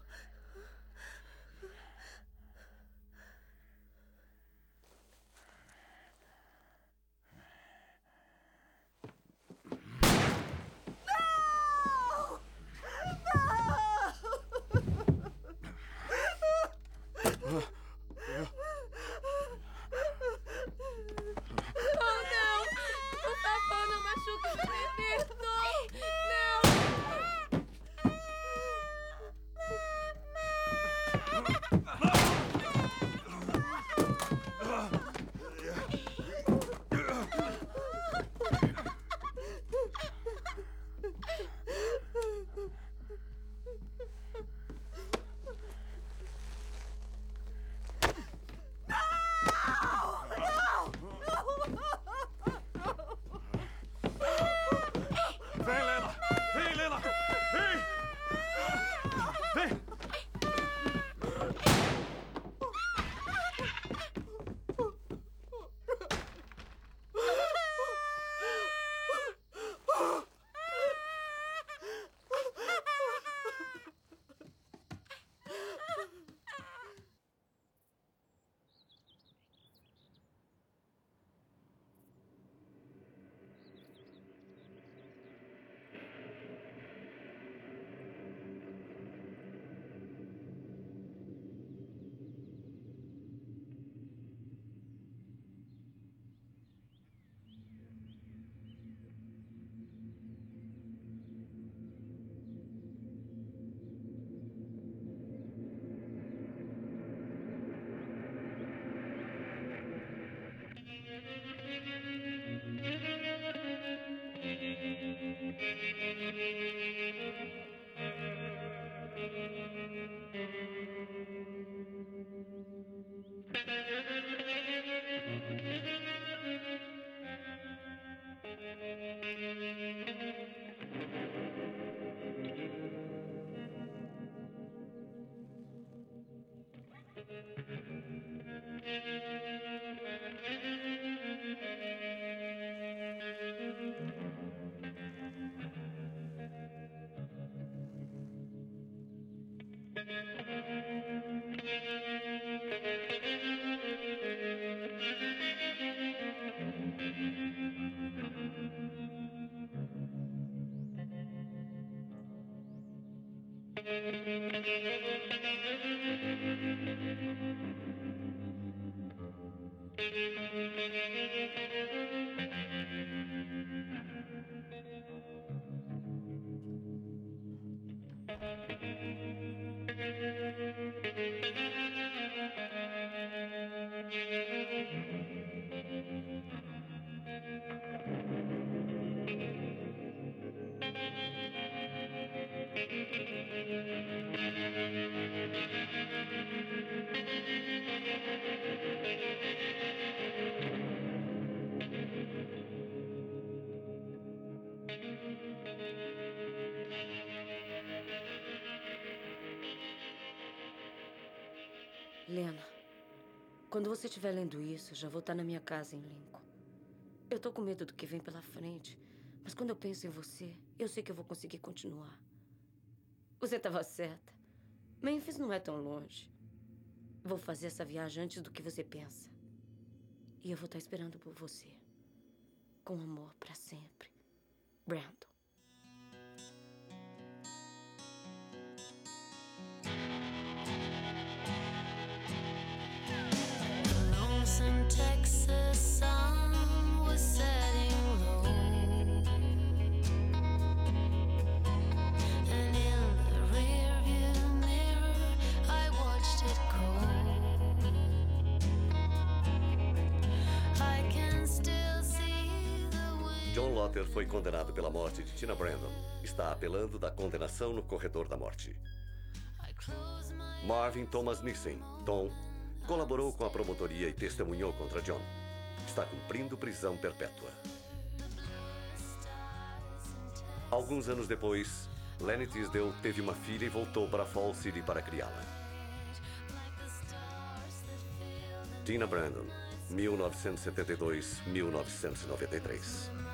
Lena, quando você estiver lendo isso, já vou estar na minha casa em Lincoln. Eu tô com medo do que vem pela frente, mas quando eu penso em você, eu sei que eu vou conseguir continuar. Você estava certa. Memphis não é tão longe. Vou fazer essa viagem antes do que você pensa. E eu vou estar esperando por você. Com amor pra sempre. Brandon. Lonesome Texas sun was setting low, and in the rearview mirror I watched it grow. I can still see the wind. John Lotter foi condenado pela morte de Tina Brandon. Está apelando da condenação no corredor da morte. Marvin Thomas Nissen, Tom, colaborou com a promotoria e testemunhou contra John. Está cumprindo prisão perpétua. Alguns anos depois, Lenny Tisdale teve uma filha e voltou para Fall City para criá-la. Tina Brandon, 1972-1993.